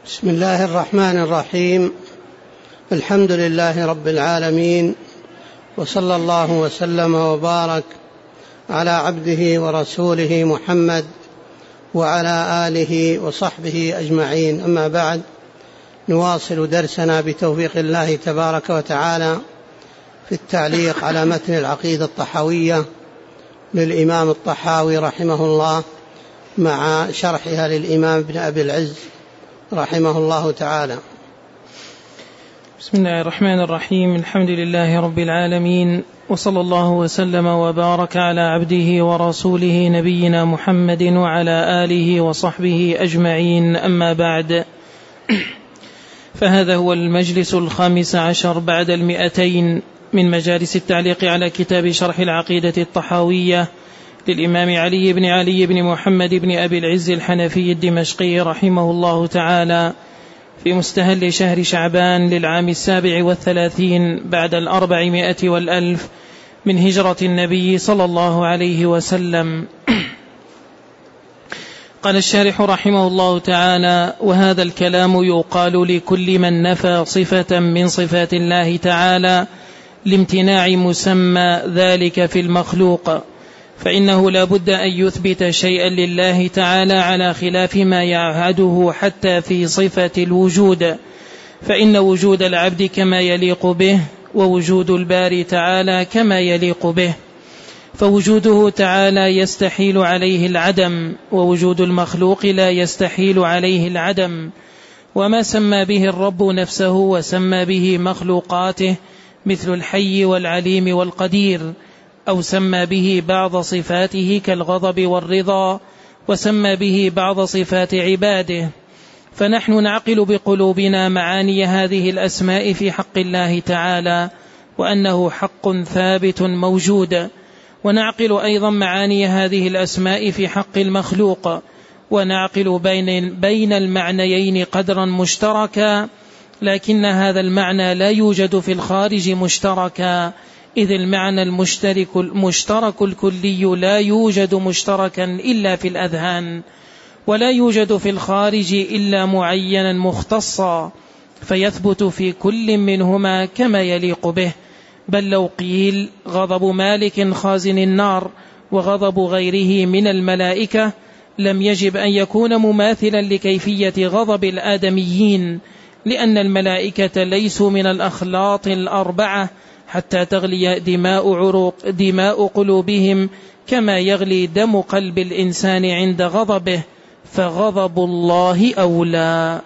بسم الله الرحمن الرحيم. الحمد لله رب العالمين، وصلى الله وسلم وبارك على عبده ورسوله محمد وعلى آله وصحبه أجمعين. أما بعد، نواصل درسنا بتوفيق الله تبارك وتعالى في التعليق على متن العقيدة الطحاوية للإمام الطحاوي رحمه الله، مع شرحها للإمام ابن أبي العز رحمه الله تعالى. بسم الله الرحمن الرحيم. الحمد لله رب العالمين، وصلى الله وسلم وبارك على عبده ورسوله نبينا محمد وعلى آله وصحبه أجمعين. أما بعد، فهذا هو المجلس 15 بعد 200 من مجالس التعليق على كتاب شرح العقيدة الطحاوية للإمام علي بن محمد بن أبي العز الحنفي الدمشقي رحمه الله تعالى، في مستهل شهر شعبان للعام 37 بعد 400 والألف من هجرة النبي صلى الله عليه وسلم. قال الشارح رحمه الله تعالى: وهذا الكلام يقال لكل من نفى صفة من صفات الله تعالى لامتناع مسمى ذلك في المخلوق، فإنه لا بد أن يثبت شيئا لله تعالى على خلاف ما يعهده حتى في صفة الوجود، فإن وجود العبد كما يليق به، ووجود الباري تعالى كما يليق به، فوجوده تعالى يستحيل عليه العدم، ووجود المخلوق لا يستحيل عليه العدم. وما سمى به الرب نفسه وسمى به مخلوقاته مثل الحي والعليم والقدير، أو سمى به بعض صفاته كالغضب والرضا، وسمى به بعض صفات عباده، فنحن نعقل بقلوبنا معاني هذه الأسماء في حق الله تعالى، وأنه حق ثابت موجود، ونعقل أيضا معاني هذه الأسماء في حق المخلوق، ونعقل بين المعنيين قدرا مشتركا، لكن هذا المعنى لا يوجد في الخارج مشتركا، إذ المعنى المشترك الكلي لا يوجد مشتركا إلا في الأذهان، ولا يوجد في الخارج إلا معينا مختصا، فيثبت في كل منهما كما يليق به. بل لو قيل غضب مالك خازن النار وغضب غيره من الملائكة لم يجب أن يكون مماثلا لكيفية غضب الآدميين، لأن الملائكة ليسوا من الأخلاط الأربعة حتى تغلي دماء قلوبهم كما يغلي دم قلب الإنسان عند غضبه، فغضب الله أولى.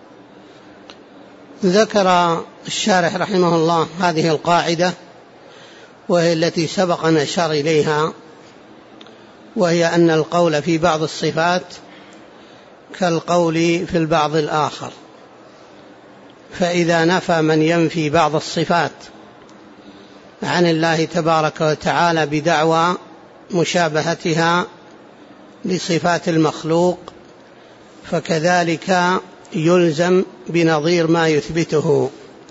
ذكر الشارح رحمه الله هذه القاعدة، وهي التي سبق أن أشار إليها، وهي أن القول في بعض الصفات كالقول في البعض الآخر، فإذا نفى من ينفي بعض الصفات عن الله تبارك وتعالى بدعوى مشابهتها لصفات المخلوق، فكذلك يلزم بنظير ما يثبته.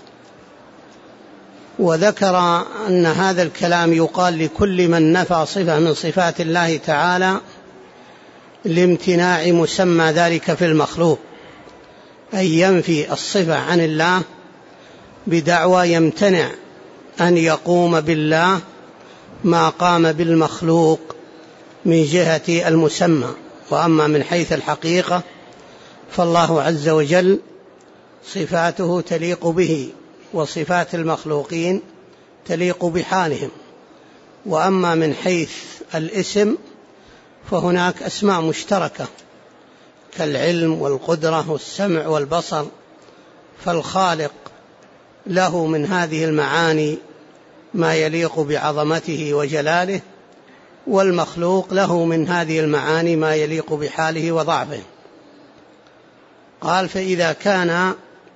وذكر أن هذا الكلام يقال لكل من نفى صفة من صفات الله تعالى لامتناع مسمى ذلك في المخلوق، أي ينفي الصفة عن الله بدعوى يمتنع أن يقوم بالله ما قام بالمخلوق من جهة المسمى. وأما من حيث الحقيقة فالله عز وجل صفاته تليق به، وصفات المخلوقين تليق بحالهم. وأما من حيث الاسم فهناك أسماء مشتركة كالعلم والقدرة والسمع والبصر، فالخالق له من هذه المعاني ما يليق بعظمته وجلاله، والمخلوق له من هذه المعاني ما يليق بحاله وضعفه. قال: فإذا كان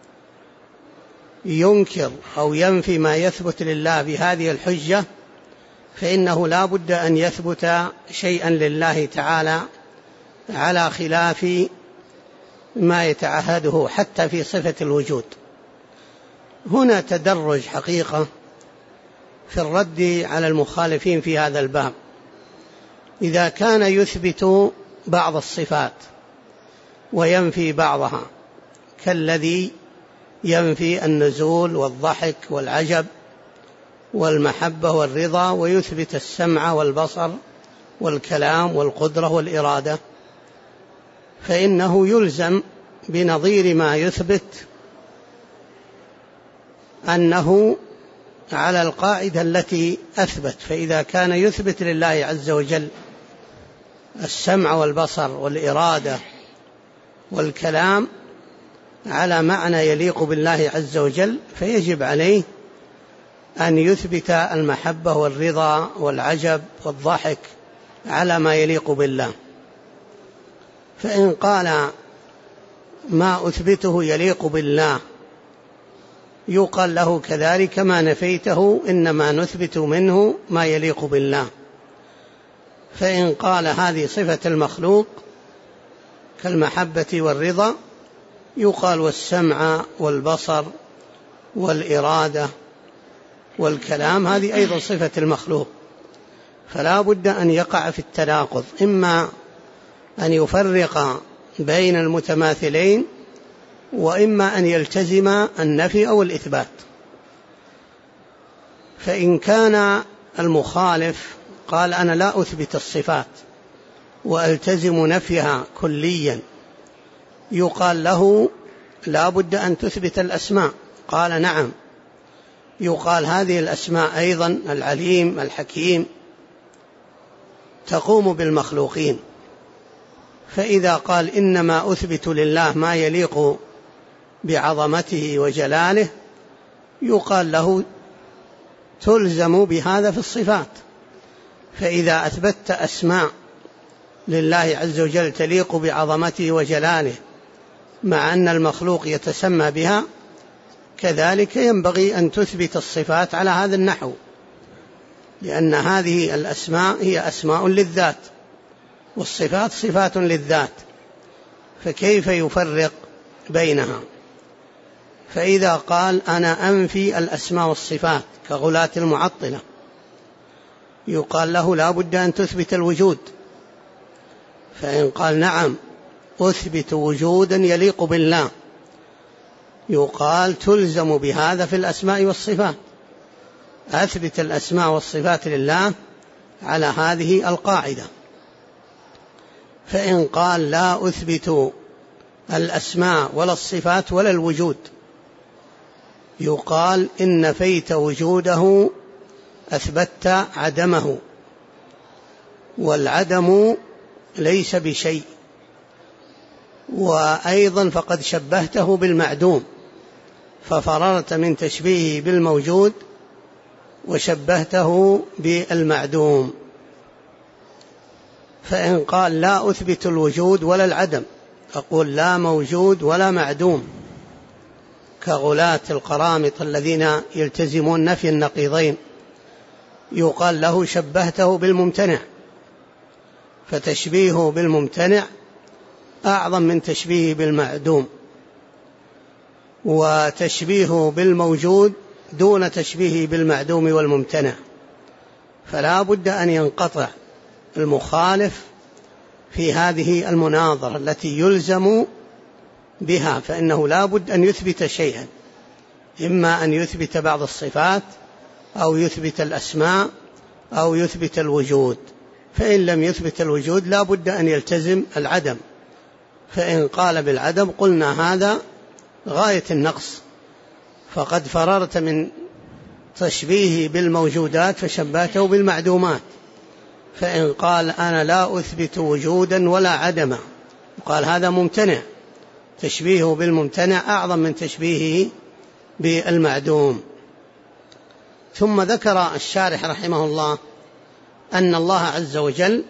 ينكر أو ينفي ما يثبت لله بهذه الحجة، فإنه لا بد أن يثبت شيئا لله تعالى على خلاف ما يتعهده حتى في صفة الوجود. هنا تدرج حقيقة في الرد على المخالفين في هذا الباب. إذا كان يثبت بعض الصفات وينفي بعضها كالذي ينفي النزول والضحك والعجب والمحبة والرضا ويثبت السمع والبصر والكلام والقدرة والإرادة، فإنه يلزم بنظير ما يثبت أنه على القاعدة التي أثبت. فإذا كان يثبت لله عز وجل السمع والبصر والإرادة والكلام على معنى يليق بالله عز وجل، فيجب عليه أن يثبت المحبة والرضا والعجب والضحك على ما يليق بالله. فإن قال ما أثبته يليق بالله يقال له كذلك ما نفيته إنما نثبت منه ما يليق بالله. فإن قال هذه صفة المخلوق كالمحبة والرضا يقال والسمع والبصر والإرادة والكلام هذه أيضا صفة المخلوق. فلا بد أن يقع في التناقض، إما أن يفرق بين المتماثلين وإما أن يلتزم النفي أو الإثبات. فإن كان المخالف قال أنا لا أثبت الصفات وألتزم نفيها كليا يقال له لا بد أن تثبت الأسماء. قال نعم، يقال هذه الأسماء أيضا العليم الحكيم تقوم بالمخلوقين. فإذا قال إنما أثبت لله ما يليق بعظمته وجلاله يقال له تلزم بهذا في الصفات. فإذا أثبتت أسماء لله عز وجل تليق بعظمته وجلاله مع أن المخلوق يتسمى بها، كذلك ينبغي أن تثبت الصفات على هذا النحو، لأن هذه الأسماء هي أسماء للذات والصفات صفات للذات، فكيف يفرق بينها؟ فإذا قال أنا أنفي الأسماء والصفات كغلاة المعطلة يقال له لا بد أن تثبت الوجود. فإن قال نعم أثبت وجودا يليق بالله يقال تلزم بهذا في الأسماء والصفات، أثبت الأسماء والصفات لله على هذه القاعدة. فإن قال لا أثبت الأسماء ولا الصفات ولا الوجود يقال إن نفيت وجوده أثبت عدمه، والعدم ليس بشيء، وأيضا فقد شبهته بالمعدوم ففررت من تشبيهه بالموجود وشبهته بالمعدوم. فإن قال لا أثبت الوجود ولا العدم أقول لا موجود ولا معدوم كغلاة القرامطة الذين يلتزمون نفي النقيضين يقال له شبهته بالممتنع، فتشبيهه بالممتنع أعظم من تشبيهه بالمعدوم، وتشبيهه بالموجود دون تشبيهه بالمعدوم والممتنع. فلا بد أن ينقطع المخالف في هذه المناظرة التي يلزم بها، فإنه لا بد أن يثبت شيئا، إما أن يثبت بعض الصفات أو يثبت الأسماء أو يثبت الوجود. فإن لم يثبت الوجود لا بد أن يلتزم العدم. فإن قال بالعدم قلنا هذا غاية النقص، فقد فررت من تشبيهه بالموجودات فشبهته بالمعدومات. فإن قال أنا لا أثبت وجودا ولا عدما قال هذا ممتنع، تشبيهه بالممتنع أعظم من تشبيهه بالمعدوم. ثم ذكر الشارح رحمه الله أن الله عز وجل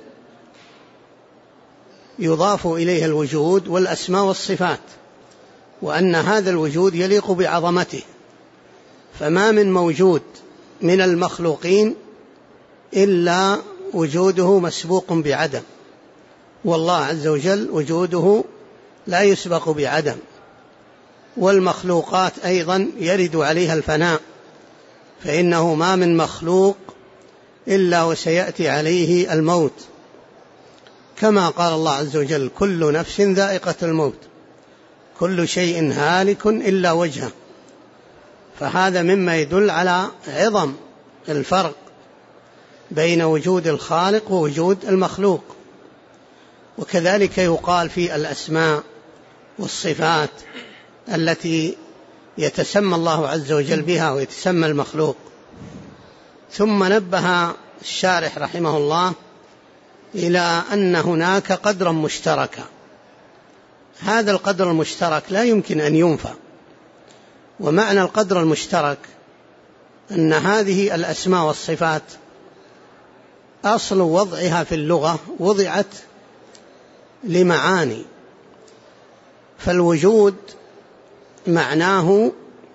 يضاف إليه الوجود والأسماء والصفات، وأن هذا الوجود يليق بعظمته، فما من موجود من المخلوقين إلا وجوده مسبوق بعدم، والله عز وجل وجوده لا يسبق بعدم. والمخلوقات أيضا يرد عليها الفناء، فإنه ما من مخلوق إلا وسيأتي عليه الموت، كما قال الله عز وجل كل نفس ذائقة الموت، كل شيء هالك إلا وجهه. فهذا مما يدل على عظم الفرق بين وجود الخالق ووجود المخلوق. وكذلك يقال في الأسماء والصفات التي يتسمى الله عز وجل بها ويتسمى المخلوق. ثم نبه الشارح رحمه الله إلى أن هناك قدرا مشتركا، هذا القدر المشترك لا يمكن أن ينفى. ومعنى القدر المشترك أن هذه الأسماء والصفات أصل وضعها في اللغة وضعت لمعاني، فالوجود معناه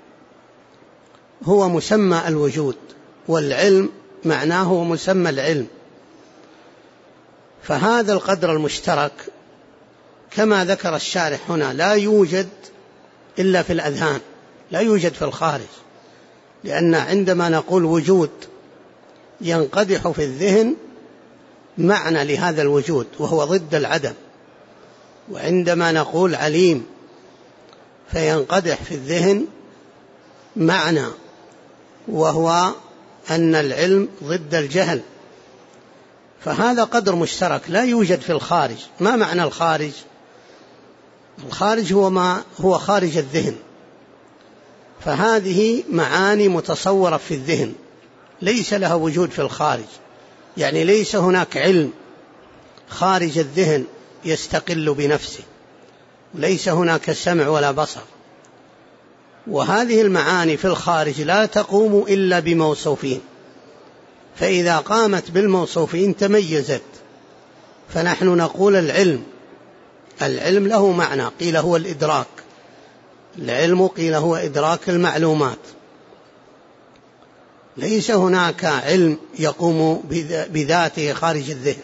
هو مسمى الوجود، والعلم معناه هو مسمى العلم. فهذا القدر المشترك كما ذكر الشارح هنا لا يوجد إلا في الأذهان، لا يوجد في الخارج، لأن عندما نقول وجود ينقدح في الذهن معنى لهذا الوجود وهو ضد العدم، وعندما نقول عليم فينقدح في الذهن معنى وهو أن العلم ضد الجهل. فهذا قدر مشترك لا يوجد في الخارج. ما معنى الخارج؟ الخارج هو خارج الذهن، فهذه معاني متصورة في الذهن ليس لها وجود في الخارج، يعني ليس هناك علم خارج الذهن يستقل بنفسه، ليس هناك سمع ولا بصر. وهذه المعاني في الخارج لا تقوم إلا بموصوفين، فإذا قامت بالموصوفين تميزت. فنحن نقول العلم له معنى، قيل هو الإدراك، العلم قيل هو إدراك المعلومات. ليس هناك علم يقوم بذاته خارج الذهن.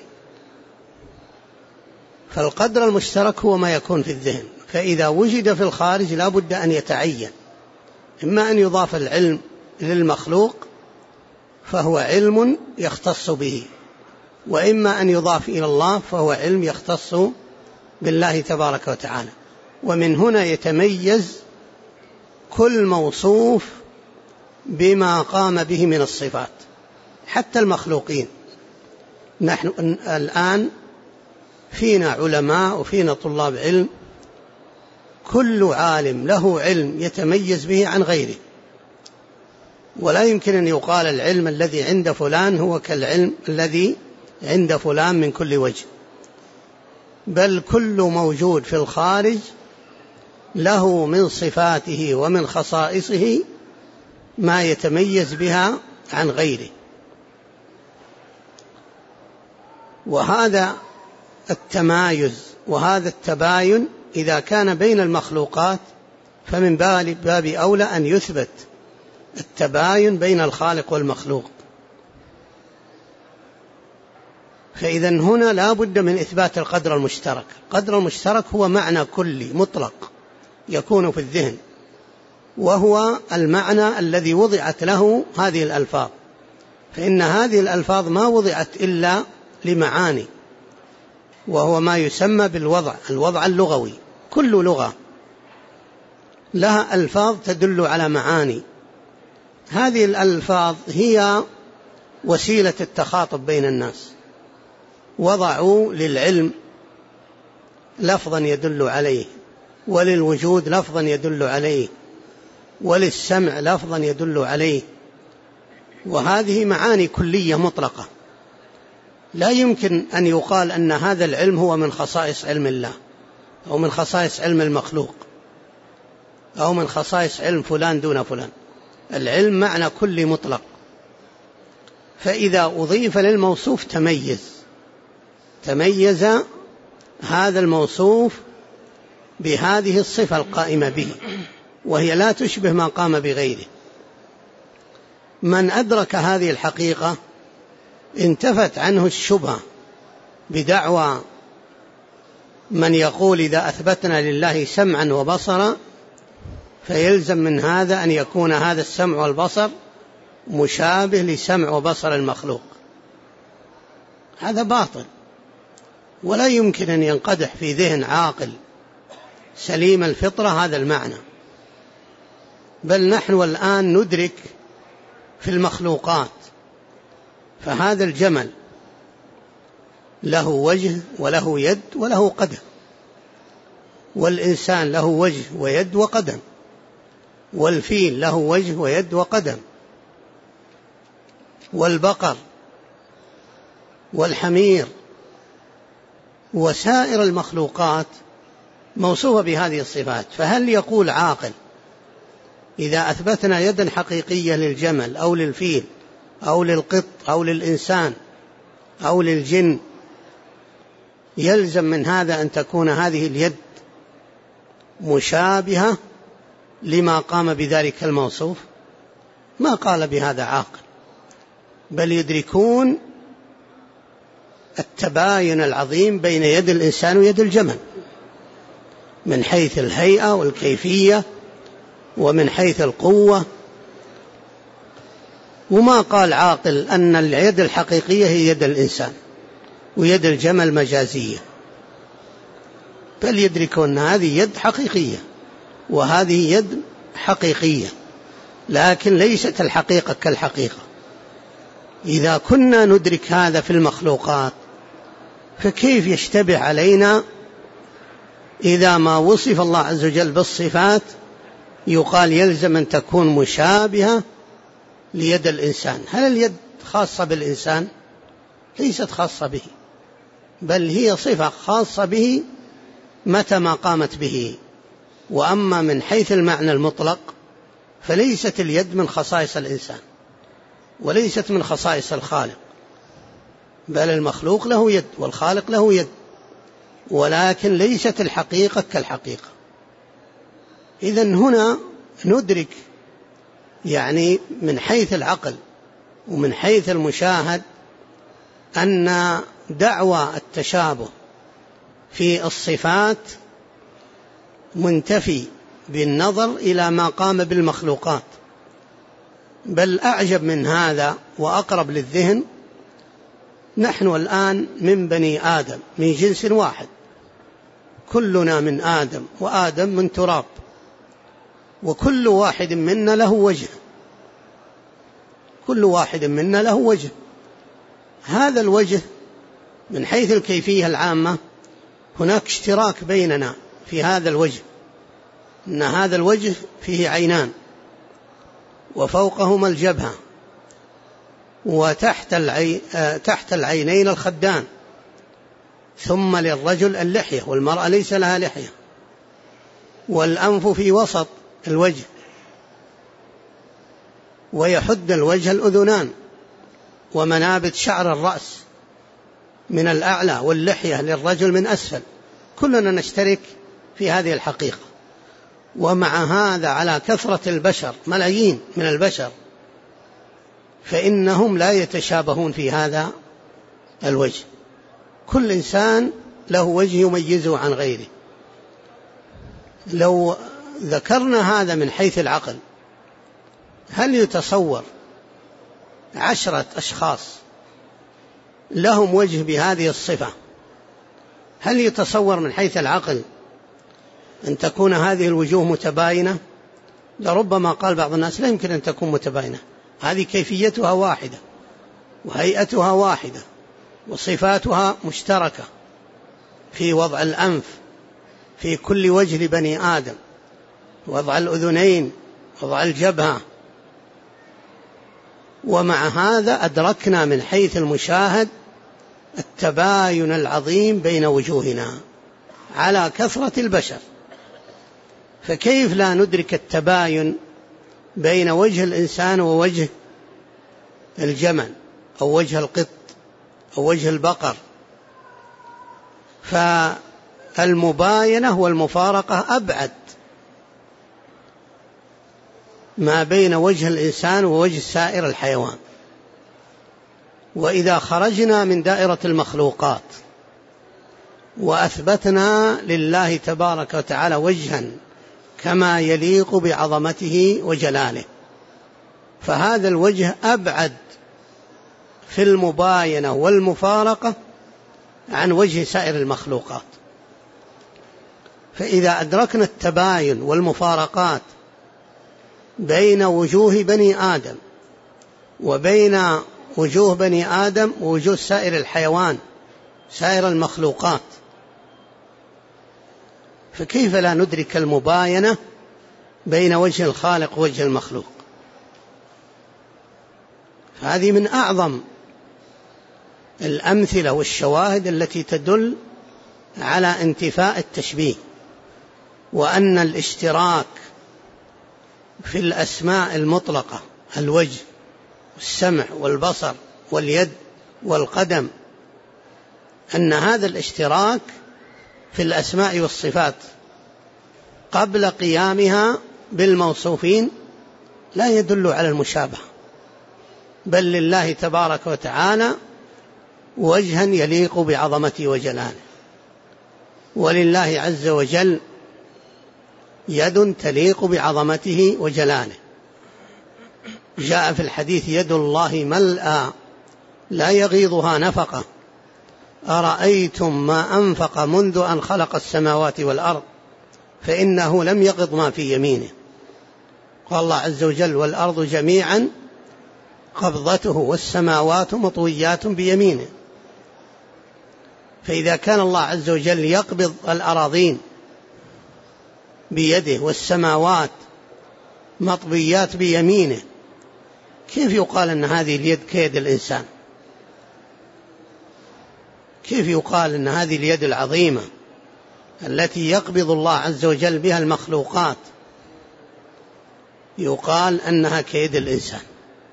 فالقدر المشترك هو ما يكون في الذهن، فإذا وجد في الخارج لا بد أن يتعين، إما أن يضاف العلم للمخلوق فهو علم يختص به، وإما أن يضاف إلى الله فهو علم يختص بالله تبارك وتعالى. ومن هنا يتميز كل موصوف بما قام به من الصفات، حتى المخلوقين. نحن الآن فينا علماء وفينا طلاب علم، كل عالم له علم يتميز به عن غيره، ولا يمكن أن يقال العلم الذي عند فلان هو كالعلم الذي عند فلان من كل وجه، بل كل موجود في الخارج له من صفاته ومن خصائصه ما يتميز بها عن غيره. وهذا التمايز وهذا التباين إذا كان بين المخلوقات فمن باب أولى أن يثبت التباين بين الخالق والمخلوق. فإذا هنا لا بد من إثبات القدر المشترك. القدر المشترك هو معنى كلي مطلق يكون في الذهن، وهو المعنى الذي وضعت له هذه الألفاظ، فإن هذه الألفاظ ما وضعت إلا لمعاني، وهو ما يسمى الوضع اللغوي. كل لغة لها ألفاظ تدل على معاني، هذه الألفاظ هي وسيلة التخاطب بين الناس. وضعوا للعلم لفظا يدل عليه، وللوجود لفظا يدل عليه، وللسمع لفظا يدل عليه، وهذه معاني كلية مطلقة. لا يمكن أن يقال أن هذا العلم هو من خصائص علم الله، أو من خصائص علم المخلوق، أو من خصائص علم فلان دون فلان. العلم معنى كلي مطلق، فإذا أضيف للموصوف تميز هذا الموصوف بهذه الصفة القائمة به، وهي لا تشبه ما قام بغيره. من أدرك هذه الحقيقة انتفت عنه الشبهة بدعوى من يقول إذا أثبتنا لله سمعا وبصرا فيلزم من هذا أن يكون هذا السمع والبصر مشابه لسمع وبصر المخلوق. هذا باطل، ولا يمكن أن ينقدح في ذهن عاقل سليم الفطرة هذا المعنى. بل نحن الآن ندرك في المخلوقات، فهذا الجمل له وجه وله يد وله قدم، والإنسان له وجه ويد وقدم، والفيل له وجه ويد وقدم، والبقر والحمير وسائر المخلوقات موصوفة بهذه الصفات. فهل يقول عاقل إذا أثبتنا يدا حقيقية للجمل أو للفيل أو للقط أو للإنسان أو للجن يلزم من هذا أن تكون هذه اليد مشابهة لما قام بذلك الموصوف؟ ما قال بهذا عاقل، بل يدركون التباين العظيم بين يد الإنسان ويد الجمل من حيث الهيئة والكيفية ومن حيث القوة. وما قال عاقل أن اليد الحقيقية هي يد الإنسان ويد الجمل مجازية، بل يدركون أن هذه يد حقيقية وهذه يد حقيقية، لكن ليست الحقيقة كالحقيقة. إذا كنا ندرك هذا في المخلوقات فكيف يشتبه علينا إذا ما وصف الله عز وجل بالصفات يقال يلزم أن تكون مشابهة ليد الإنسان؟ هل اليد خاصة بالإنسان؟ ليست خاصة به، بل هي صفة خاصة به متى ما قامت به. وأما من حيث المعنى المطلق فليست اليد من خصائص الإنسان وليست من خصائص الخالق، بل المخلوق له يد والخالق له يد، ولكن ليست الحقيقة كالحقيقة. إذن هنا ندرك يعني من حيث العقل ومن حيث المشاهد أن دعوى التشابه في الصفات منتفي بالنظر إلى ما قام بالمخلوقات. بل أعجب من هذا وأقرب للذهن، نحن الآن من بني آدم من جنس واحد، كلنا من آدم وآدم من تراب، وكل واحد منا له وجه، كل واحد منا له وجه. هذا الوجه من حيث الكيفية العامة هناك اشتراك بيننا في هذا الوجه، أن هذا الوجه فيه عينان وفوقهما الجبهة وتحت العينين الخدان، ثم للرجل اللحية والمرأة ليس لها لحية، والأنف في وسط الوجه، ويحد الوجه الأذنان ومنابت شعر الرأس من الأعلى واللحية للرجل من أسفل. كلنا نشترك في هذه الحقيقة. ومع هذا على كثرة البشر ملايين من البشر فإنهم لا يتشابهون في هذا الوجه، كل إنسان له وجه يميزه عن غيره. لو ذكرنا هذا من حيث العقل، هل يتصور 10 أشخاص لهم وجه بهذه الصفة، هل يتصور من حيث العقل أن تكون هذه الوجوه متباينة؟ لربما قال بعض الناس لا يمكن أن تكون متباينة، هذه كيفيتها واحدة وهيئتها واحدة وصفاتها مشتركة في وضع الأنف في كل وجه لبني آدم، وضع الأذنين، وضع الجبهة. ومع هذا أدركنا من حيث المشاهد التباين العظيم بين وجوهنا على كثرة البشر، فكيف لا ندرك التباين بين وجه الإنسان ووجه الجمل أو وجه القط أو وجه البقر؟ فالمباينة والمفارقة أبعد ما بين وجه الإنسان ووجه سائر الحيوان. وإذا خرجنا من دائرة المخلوقات وأثبتنا لله تبارك وتعالى وجها كما يليق بعظمته وجلاله، فهذا الوجه أبعد في المباينة والمفارقة عن وجه سائر المخلوقات. فإذا أدركنا التباين والمفارقات بين وجوه بني آدم وبين وجوه بني آدم ووجوه سائر الحيوان سائر المخلوقات، فكيف لا ندرك المباينة بين وجه الخالق ووجه المخلوق؟ هذه من أعظم الأمثلة والشواهد التي تدل على انتفاء التشبيه، وأن الاشتراك في الأسماء المطلقة، الوجه والسمع والبصر واليد والقدم، أن هذا الاشتراك في الأسماء والصفات قبل قيامها بالموصوفين لا يدل على المشابهة، بل لله تبارك وتعالى وجها يليق بعظمته وجلاله، ولله عز وجل يد تليق بعظمته وجلاله. جاء في الحديث: يد الله ملأى لا يغيضها نفقة، أرأيتم ما أنفق منذ أن خلق السماوات والأرض فإنه لم يغض ما في يمينه. قال الله عز وجل: والأرض جميعا قبضته والسماوات مطويات بيمينه. فإذا كان الله عز وجل يقبض الأراضين بيده والسماوات مطويات بيمينه، كيف يقال أن هذه اليد كيد الإنسان؟ كيف يقال أن هذه اليد العظيمة التي يقبض الله عز وجل بها المخلوقات يقال أنها كيد الإنسان؟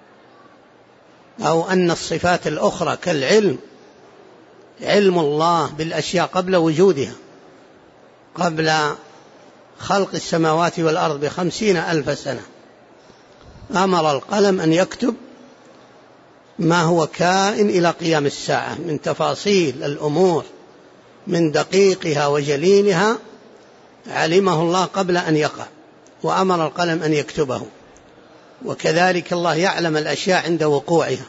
أو أن الصفات الأخرى كالعلم، علم الله بالأشياء قبل وجودها، قبل خلق السماوات والأرض ب50,000 سنة، أمر القلم أن يكتب ما هو كائن إلى قيام الساعة من تفاصيل الأمور من دقيقها وجليلها، علمه الله قبل أن يقع وأمر القلم أن يكتبه. وكذلك الله يعلم الأشياء عند وقوعها.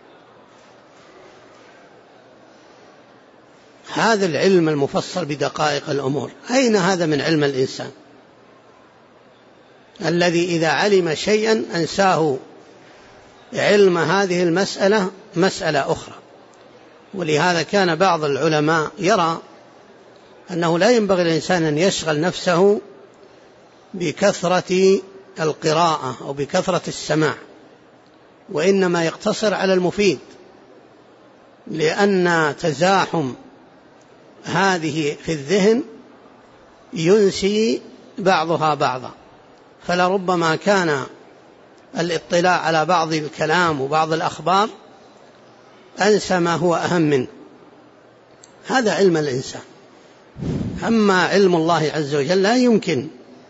هذا العلم المفصل بدقائق الأمور، أين هذا من علم الإنسان الذي إذا علم شيئا أنساه علم هذه المسألة مسألة أخرى؟ ولهذا كان بعض العلماء يرى أنه لا ينبغي للإنسان أن يشغل نفسه بكثرة القراءة أو بكثرة السماع، وإنما يقتصر على المفيد، لأن تزاحم هذه في الذهن ينسي بعضها بعضا، فلربما كان الاطلاع على بعض الكلام وبعض الأخبار أنسى ما هو أهم منه. هذا علم الإنسان. أما علم الله عز وجل لا يمكن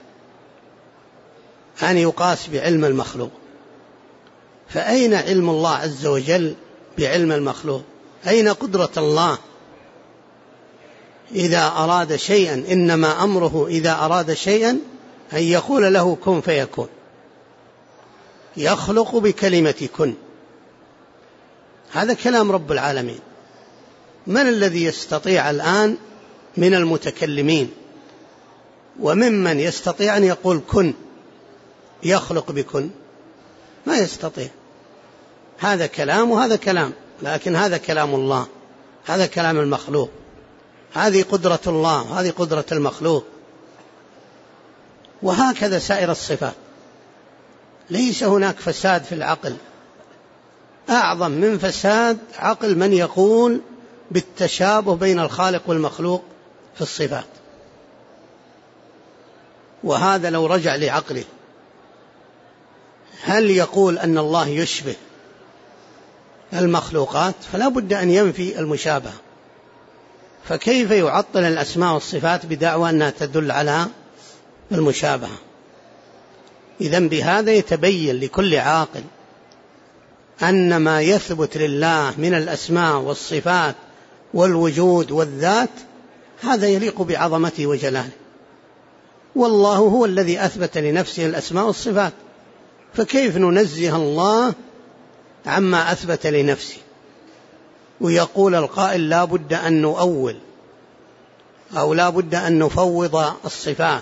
أن يقاس بعلم المخلوق. فأين علم الله عز وجل بعلم المخلوق؟ أين قدرة الله إذا أراد شيئا؟ إنما أمره إذا أراد شيئا أن يقول له كن فيكون، يخلق بكلمة كن. هذا كلام رب العالمين. من الذي يستطيع الآن من المتكلمين وممن يستطيع أن يقول كن يخلق بكن؟ ما يستطيع. هذا كلام وهذا كلام، لكن هذا كلام الله، هذا كلام المخلوق، هذه قدرة الله وهذه قدرة المخلوق. وهكذا سائر الصفات. ليس هناك فساد في العقل أعظم من فساد عقل من يقول بالتشابه بين الخالق والمخلوق في الصفات. وهذا لو رجع لعقله هل يقول أن الله يشبه المخلوقات؟ فلا بد أن ينفي المشابهة. فكيف يعطل الأسماء والصفات بدعوى أنها تدل على المشابهة؟ إذن بهذا يتبين لكل عاقل أن ما يثبت لله من الأسماء والصفات والوجود والذات هذا يليق بعظمته وجلاله، والله هو الذي أثبت لنفسه الأسماء والصفات، فكيف ننزه الله عما أثبت لنفسه؟ ويقول القائل لا بد أن نؤول أو لا بد أن نفوض الصفات.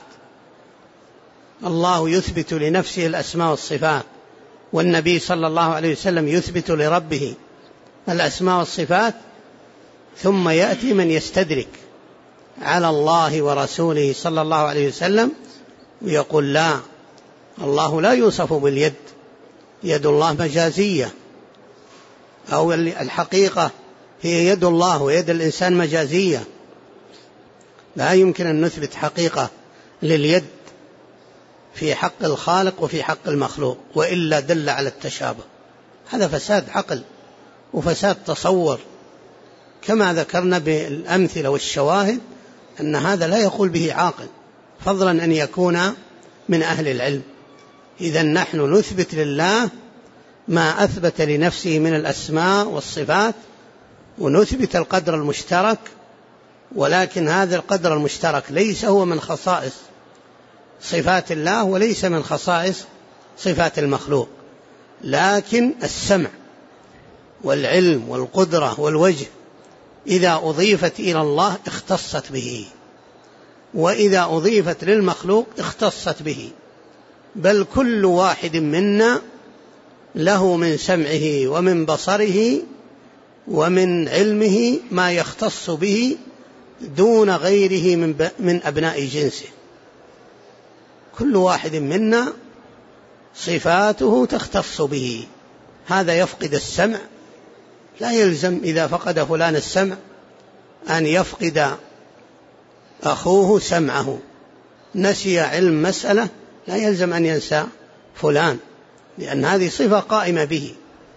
الله يثبت لنفسه الأسماء والصفات، والنبي صلى الله عليه وسلم يثبت لربه الأسماء والصفات، ثم يأتي من يستدرك على الله ورسوله صلى الله عليه وسلم ويقول لا، الله لا يوصف باليد، يد الله مجازية، أو الحقيقة هي يد الله ويد الإنسان مجازية، لا يمكن أن نثبت حقيقة لليد في حق الخالق وفي حق المخلوق، وإلا دل على التشابه. هذا فساد عقل وفساد تصور، كما ذكرنا بالأمثلة والشواهد أن هذا لا يقول به عاقل، فضلا أن يكون من أهل العلم. إذن نحن نثبت لله ما أثبت لنفسه من الأسماء والصفات، ونثبت القدر المشترك، ولكن هذا القدر المشترك ليس هو من خصائص صفات الله وليس من خصائص صفات المخلوق، لكن السمع والعلم والقدرة والوجه إذا أضيفت إلى الله اختصت به، وإذا أضيفت للمخلوق اختصت به، بل كل واحد منا له من سمعه ومن بصره ومن علمه ما يختص به دون غيره من أبناء جنسه. كل واحد منا صفاته تختص به. هذا يفقد السمع، لا يلزم إذا فقد فلان السمع أن يفقد أخوه سمعه. نسي علم مسألة لا يلزم أن ينسى فلان، لأن هذه صفة قائمة به،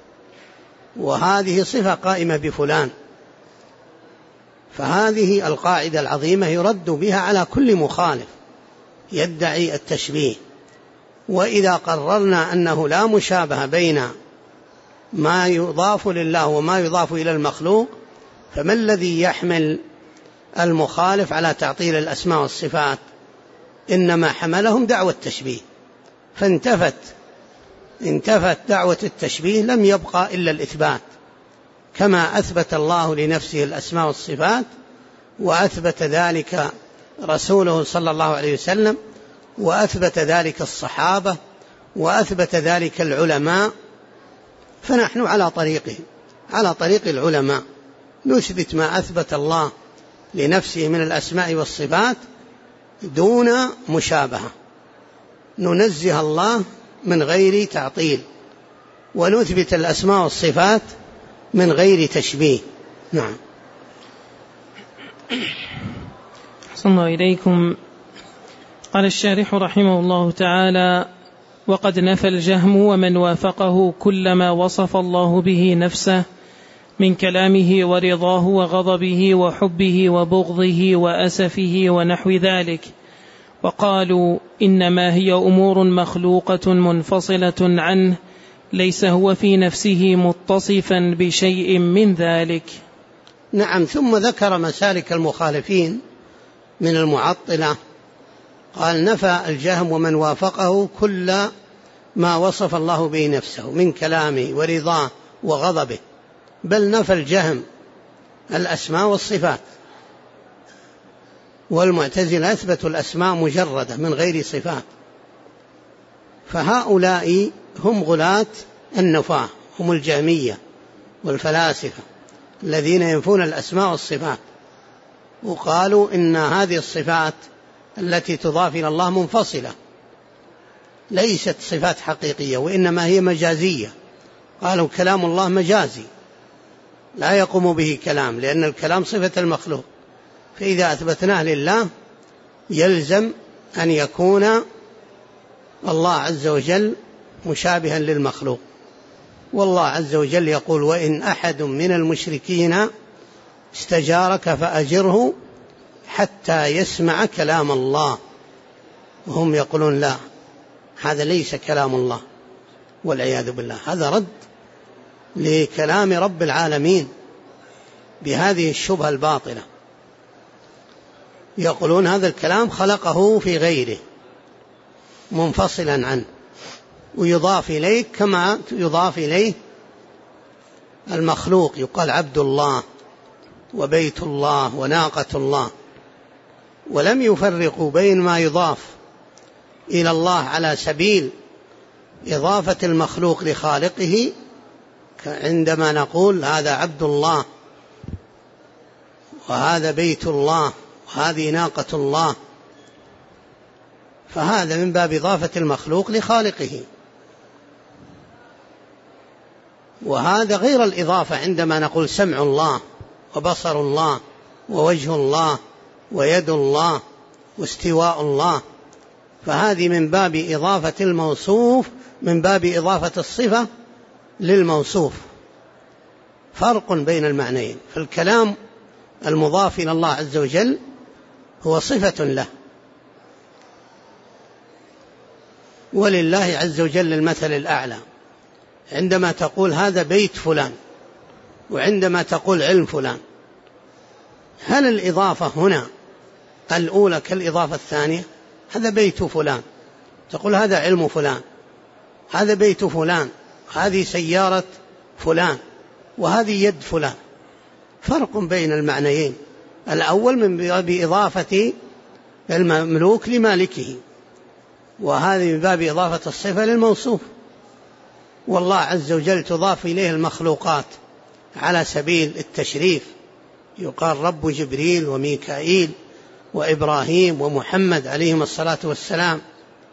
وهذه صفة قائمة بفلان. فهذه القاعدة العظيمة يرد بها على كل مخالف يدعي التشبيه. وإذا قررنا أنه لا مشابهة بين ما يضاف لله وما يضاف إلى المخلوق، فما الذي يحمل المخالف على تعطيل الأسماء والصفات؟ إنما حملهم دعوة التشبيه، فانتفت دعوة التشبيه، لم يبقى إلا الإثبات، كما أثبت الله لنفسه الأسماء والصفات، وأثبت ذلك رسوله صلى الله عليه وسلم، وأثبت ذلك الصحابة، وأثبت ذلك العلماء. فنحن على طريقهم، على طريق العلماء، نثبت ما أثبت الله لنفسه من الأسماء والصفات دون مشابهة، ننزه الله من غير تعطيل، ونثبت الأسماء والصفات من غير تشبيه. نعم. أحسن الله إليكم. قال الشارح رحمه الله تعالى: وقد نفى الجهم ومن وافقه كل ما وصف الله به نفسه من كلامه ورضاه وغضبه وحبه وبغضه وأسفه ونحو ذلك، وقالوا إنما هي أمور مخلوقة منفصلة عنه، ليس هو في نفسه متصفا بشيء من ذلك. نعم. ثم ذكر مسالك المخالفين من المعطلة، قال: نفى الجهم ومن وافقه كل ما وصف الله به نفسه من كلامه ورضاه وغضبه، بل نفى الجهم الأسماء والصفات. والمعتزلة أثبتوا الأسماء مجردة من غير صفات. فهؤلاء هم غلاة النفاة، هم الجهمية والفلاسفة الذين ينفون الأسماء والصفات، وقالوا إن هذه الصفات التي تضاف إلى الله منفصلة، ليست صفات حقيقية، وإنما هي مجازية. قالوا كلام الله مجازي لا يقوم به كلام، لأن الكلام صفة المخلوق، فإذا أثبتناه لله يلزم أن يكون الله عز وجل مشابها للمخلوق. والله عز وجل يقول: وإن أحد من المشركين استجارك فأجره حتى يسمع كلام الله. وهم يقولون لا، هذا ليس كلام الله، والعياذ بالله. هذا رد لكلام رب العالمين بهذه الشبهة الباطلة. يقولون هذا الكلام خلقه في غيره منفصلا عنه، ويضاف إليه كما يضاف إليه المخلوق، يقال عبد الله وبيت الله وناقة الله. ولم يفرقوا بين ما يضاف إلى الله على سبيل إضافة المخلوق لخالقه، عندما نقول هذا عبد الله وهذا بيت الله وهذه ناقة الله، فهذا من باب إضافة المخلوق لخالقه. وهذا غير الإضافة عندما نقول سمع الله وبصر الله ووجه الله ويد الله واستواء الله، فهذه من باب إضافة الموصوف، من باب إضافة الصفة للموصوف. فرق بين المعنيين. فالكلام المضاف إلى الله عز وجل هو صفة له، ولله عز وجل المثل الأعلى عندما تقول هذا بيت فلان، وعندما تقول علم فلان. هل الإضافة هنا الأولى كالإضافة الثانية؟ هذا بيت فلان، تقول هذا علم فلان، هذا بيت فلان، هذه سيارة فلان، وهذه يد فلان. فرق بين المعنيين. الأول من باب إضافة المملوك لمالكه، وهذه من باب إضافة الصفة للموصوف. والله عز وجل تضاف إليه المخلوقات على سبيل التشريف، يقال رب جبريل وميكائيل وإبراهيم ومحمد عليهم الصلاة والسلام،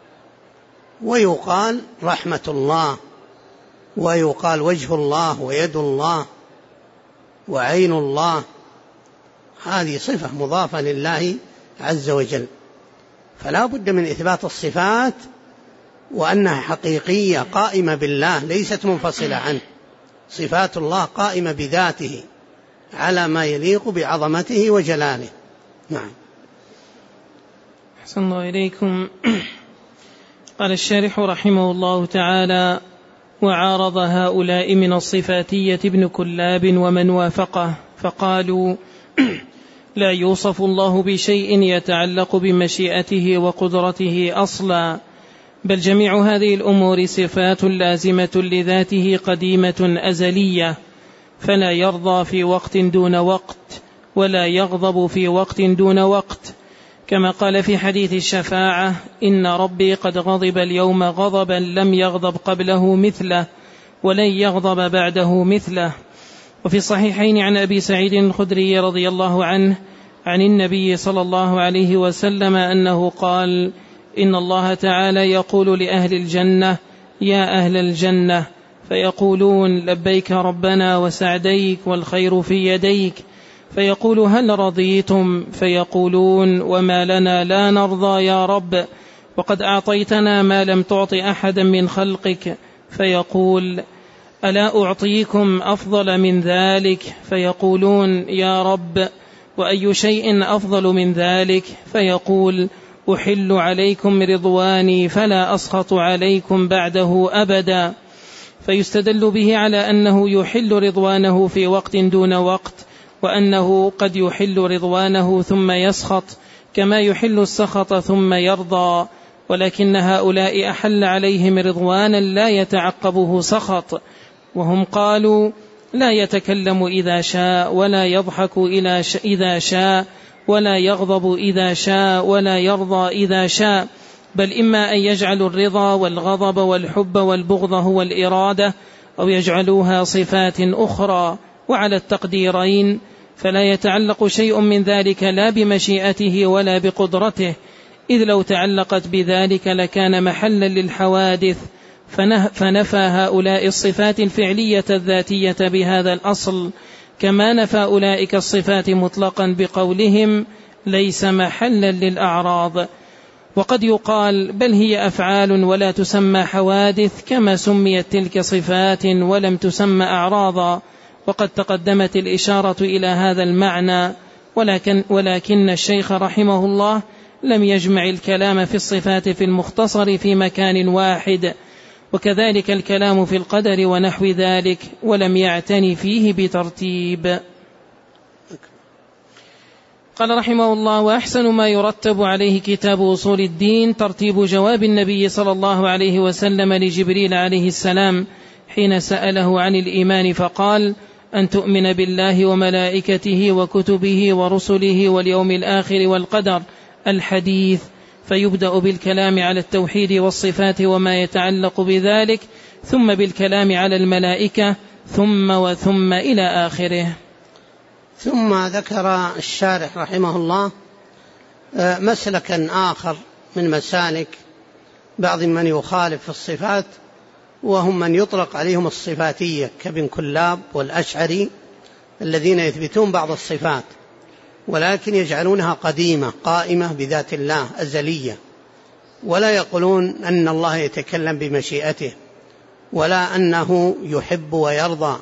ويقال رحمة الله، ويقال وجه الله ويد الله وعين الله. هذه صفة مضافة لله عز وجل، فلا بد من إثبات الصفات وأنها حقيقية قائمة بالله ليست منفصلة عنه. صفات الله قائمة بذاته على ما يليق بعظمته وجلاله. نعم. أحسن الله إليكم. قال الشارح رحمه الله تعالى: وعارض هؤلاء من الصفاتية ابن كلاب ومن وافقه، فقالوا: لا يوصف الله بشيء يتعلق بمشيئته وقدرته أصلا، بل جميع هذه الأمور صفات لازمة لذاته قديمة أزلية، فلا يرضى في وقت دون وقت، ولا يغضب في وقت دون وقت، كما قال في حديث الشفاعة: إن ربي قد غضب اليوم غضبا لم يغضب قبله مثله ولن يغضب بعده مثله. وفي الصحيحين عن أبي سعيد الخدري رضي الله عنه عن النبي صلى الله عليه وسلم أنه قال: إن الله تعالى يقول لأهل الجنة: يا أهل الجنة، فيقولون: لبيك ربنا وسعديك والخير في يديك، فيقول: هل رضيتم؟ فيقولون: وما لنا لا نرضى يا رب، وقد أعطيتنا ما لم تعط أحدا من خلقك. فيقول: ألا أعطيكم أفضل من ذلك؟ فيقولون: يا رب، وأي شيء أفضل من ذلك؟ فيقول: أحل عليكم رضواني فلا أسخط عليكم بعده أبدا. فيستدل به على أنه يحل رضوانه في وقت دون وقت، وأنه قد يحل رضوانه ثم يسخط، كما يحل السخط ثم يرضى، ولكن هؤلاء أحل عليهم رضوانا لا يتعقبه سخط. وهم قالوا: لا يتكلم إذا شاء، ولا يضحك إذا شاء، ولا يغضب إذا شاء، ولا يرضى إذا شاء، بل إما أن يجعلوا الرضا والغضب والحب والبغض هو الإرادة، أو يجعلوها صفات أخرى. وعلى التقديرين فلا يتعلق شيء من ذلك لا بمشيئته ولا بقدرته، إذ لو تعلقت بذلك لكان محلا للحوادث، فنفى هؤلاء الصفات الفعلية الذاتية بهذا الأصل، كما نفى أولئك الصفات مطلقا بقولهم: ليس محلا للأعراض. وقد يقال: بل هي أفعال ولا تسمى حوادث، كما سميت تلك صفات ولم تسمى أعراضا. وقد تقدمت الإشارة إلى هذا المعنى، ولكن الشيخ رحمه الله لم يجمع الكلام في الصفات في المختصر في مكان واحد، وكذلك الكلام في القدر ونحو ذلك، ولم يعتني فيه بترتيب. قال رحمه الله: وأحسن ما يرتب عليه كتاب أصول الدين ترتيب جواب النبي صلى الله عليه وسلم لجبريل عليه السلام حين سأله عن الإيمان فقال: أن تؤمن بالله وملائكته وكتبه ورسله واليوم الآخر والقدر الحديث، فيبدأ بالكلام على التوحيد والصفات وما يتعلق بذلك، ثم بالكلام على الملائكة، ثم إلى آخره. ثم ذكر الشارح رحمه الله مسلكا آخر من مسالك بعض من يخالف في الصفات، وهم من يطلق عليهم الصفاتية كابن كلاب والأشعري، الذين يثبتون بعض الصفات ولكن يجعلونها قديمة قائمة بذات الله أزلية، ولا يقولون أن الله يتكلم بمشيئته ولا أنه يحب ويرضى،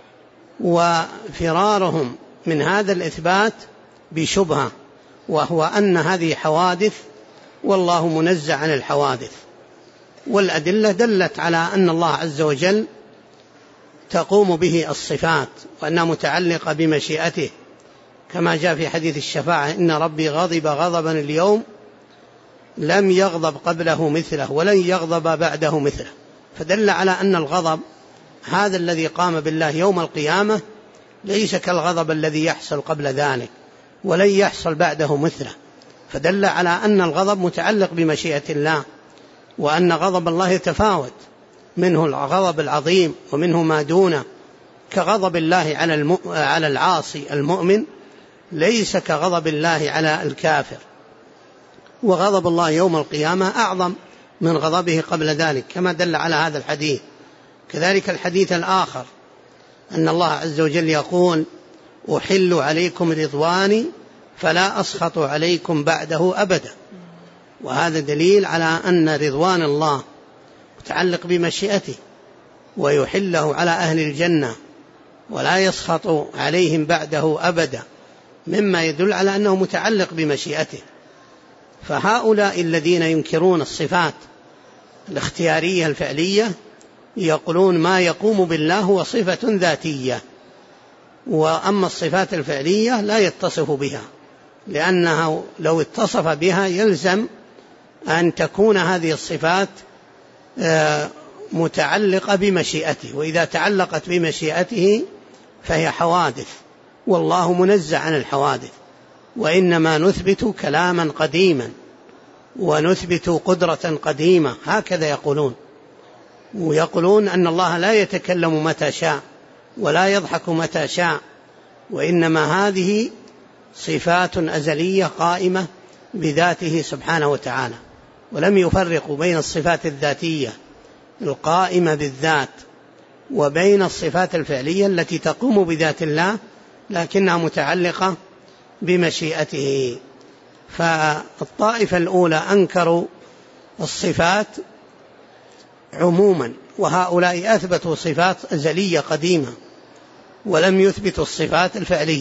وفرارهم من هذا الإثبات بشبهة، وهو أن هذه حوادث والله منزه عن الحوادث. والأدلة دلت على أن الله عز وجل تقوم به الصفات وأنها متعلقة بمشيئته، كما جاء في حديث الشفاعة: إن ربي غضب غضبا اليوم لم يغضب قبله مثله ولن يغضب بعده مثله. فدل على أن الغضب هذا الذي قام بالله يوم القيامة ليس كالغضب الذي يحصل قبل ذلك ولن يحصل بعده مثله، فدل على أن الغضب متعلق بمشيئة الله، وأن غضب الله يتفاوت، منه الغضب العظيم ومنه ما دونه، كغضب الله على العاصي المؤمن ليس كغضب الله على الكافر، وغضب الله يوم القيامة أعظم من غضبه قبل ذلك، كما دل على هذا الحديث. كذلك الحديث الآخر أن الله عز وجل يقول: أحل عليكم رضواني فلا أسخط عليكم بعده أبدا. وهذا دليل على أن رضوان الله متعلق بمشيئته، ويحله على أهل الجنة ولا يسخط عليهم بعده أبدا، مما يدل على أنه متعلق بمشيئته. فهؤلاء الذين ينكرون الصفات الاختيارية الفعلية يقولون ما يقوم بالله هو صفة ذاتية، وأما الصفات الفعلية لا يتصف بها، لأنه لو اتصف بها يلزم أن تكون هذه الصفات متعلقة بمشيئته، وإذا تعلقت بمشيئته فهي حوادث، والله منزه عن الحوادث. وإنما نثبت كلاما قديما ونثبت قدرة قديمة، هكذا يقولون. ويقولون أن الله لا يتكلم متى شاء ولا يضحك متى شاء، وإنما هذه صفات أزلية قائمة بذاته سبحانه وتعالى، ولم يفرقوا بين الصفات الذاتية القائمة بالذات وبين الصفات الفعلية التي تقوم بذات الله لكنها متعلقة بمشيئته. فالطائفة الأولى أنكروا الصفات عموما، وهؤلاء أثبتوا صفات أزلية قديمة ولم يثبتوا الصفات الفعلية.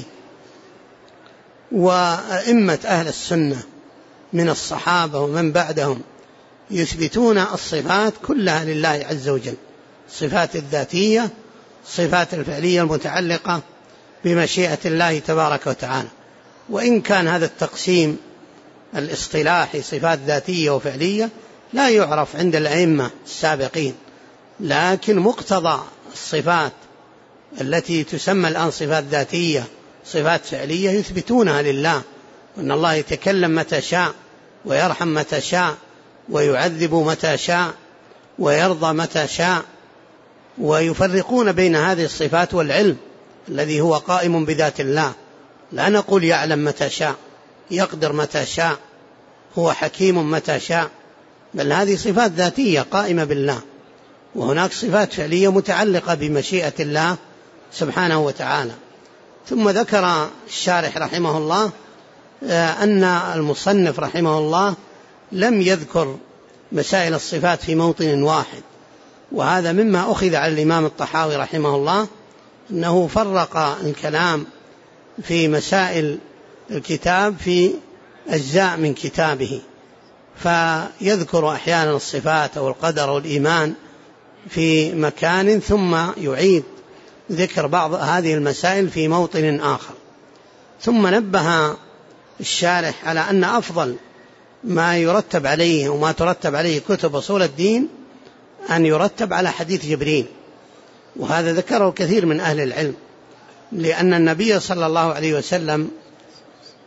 وأئمة أهل السنة من الصحابة ومن بعدهم يثبتون الصفات كلها لله عز وجل، الصفات الذاتية، الصفات الفعلية المتعلقة بمشيئة الله تبارك وتعالى. وإن كان هذا التقسيم الاصطلاحي صفات ذاتية وفعلية لا يعرف عند الأئمة السابقين، لكن مقتضى الصفات التي تسمى الآن صفات ذاتية صفات فعلية يثبتونها لله، وأن الله يتكلم متى شاء ويرحم متى شاء ويعذب متى شاء ويرضى متى شاء، ويفرقون بين هذه الصفات والعلم الذي هو قائم بذات الله. لا نقول يعلم متى شاء، يقدر متى شاء، هو حكيم متى شاء، بل هذه صفات ذاتية قائمة بالله، وهناك صفات فعلية متعلقة بمشيئة الله سبحانه وتعالى. ثم ذكر الشارح رحمه الله أن المصنف رحمه الله لم يذكر مسائل الصفات في موطن واحد، وهذا مما أخذ على الإمام الطحاوي رحمه الله، أنه فرق الكلام في مسائل الكتاب في أجزاء من كتابه، فيذكر أحيانا الصفات أو القدر والإيمان في مكان ثم يعيد ذكر بعض هذه المسائل في موطن آخر. ثم نبه الشارح على أن أفضل ما يرتب عليه وما ترتب عليه كتب أصول الدين أن يرتب على حديث جبريل، وهذا ذكره كثير من أهل العلم، لأن النبي صلى الله عليه وسلم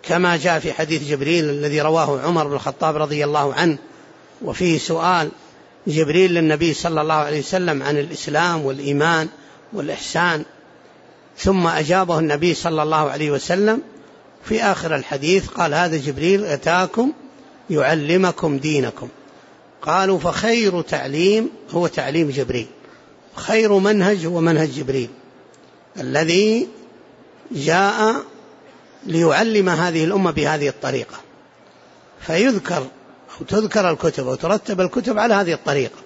كما جاء في حديث جبريل الذي رواه عمر بن الخطاب رضي الله عنه، وفيه سؤال جبريل للنبي صلى الله عليه وسلم عن الإسلام والإيمان والإحسان، ثم أجابه النبي صلى الله عليه وسلم في آخر الحديث قال: هذا جبريل أتاكم يعلمكم دينكم. قالوا: فخير تعليم هو تعليم جبريل، خير منهج هو منهج جبريل الذي جاء ليعلم هذه الأمة بهذه الطريقة. فيذكر أو تذكر الكتب وترتب الكتب على هذه الطريقة،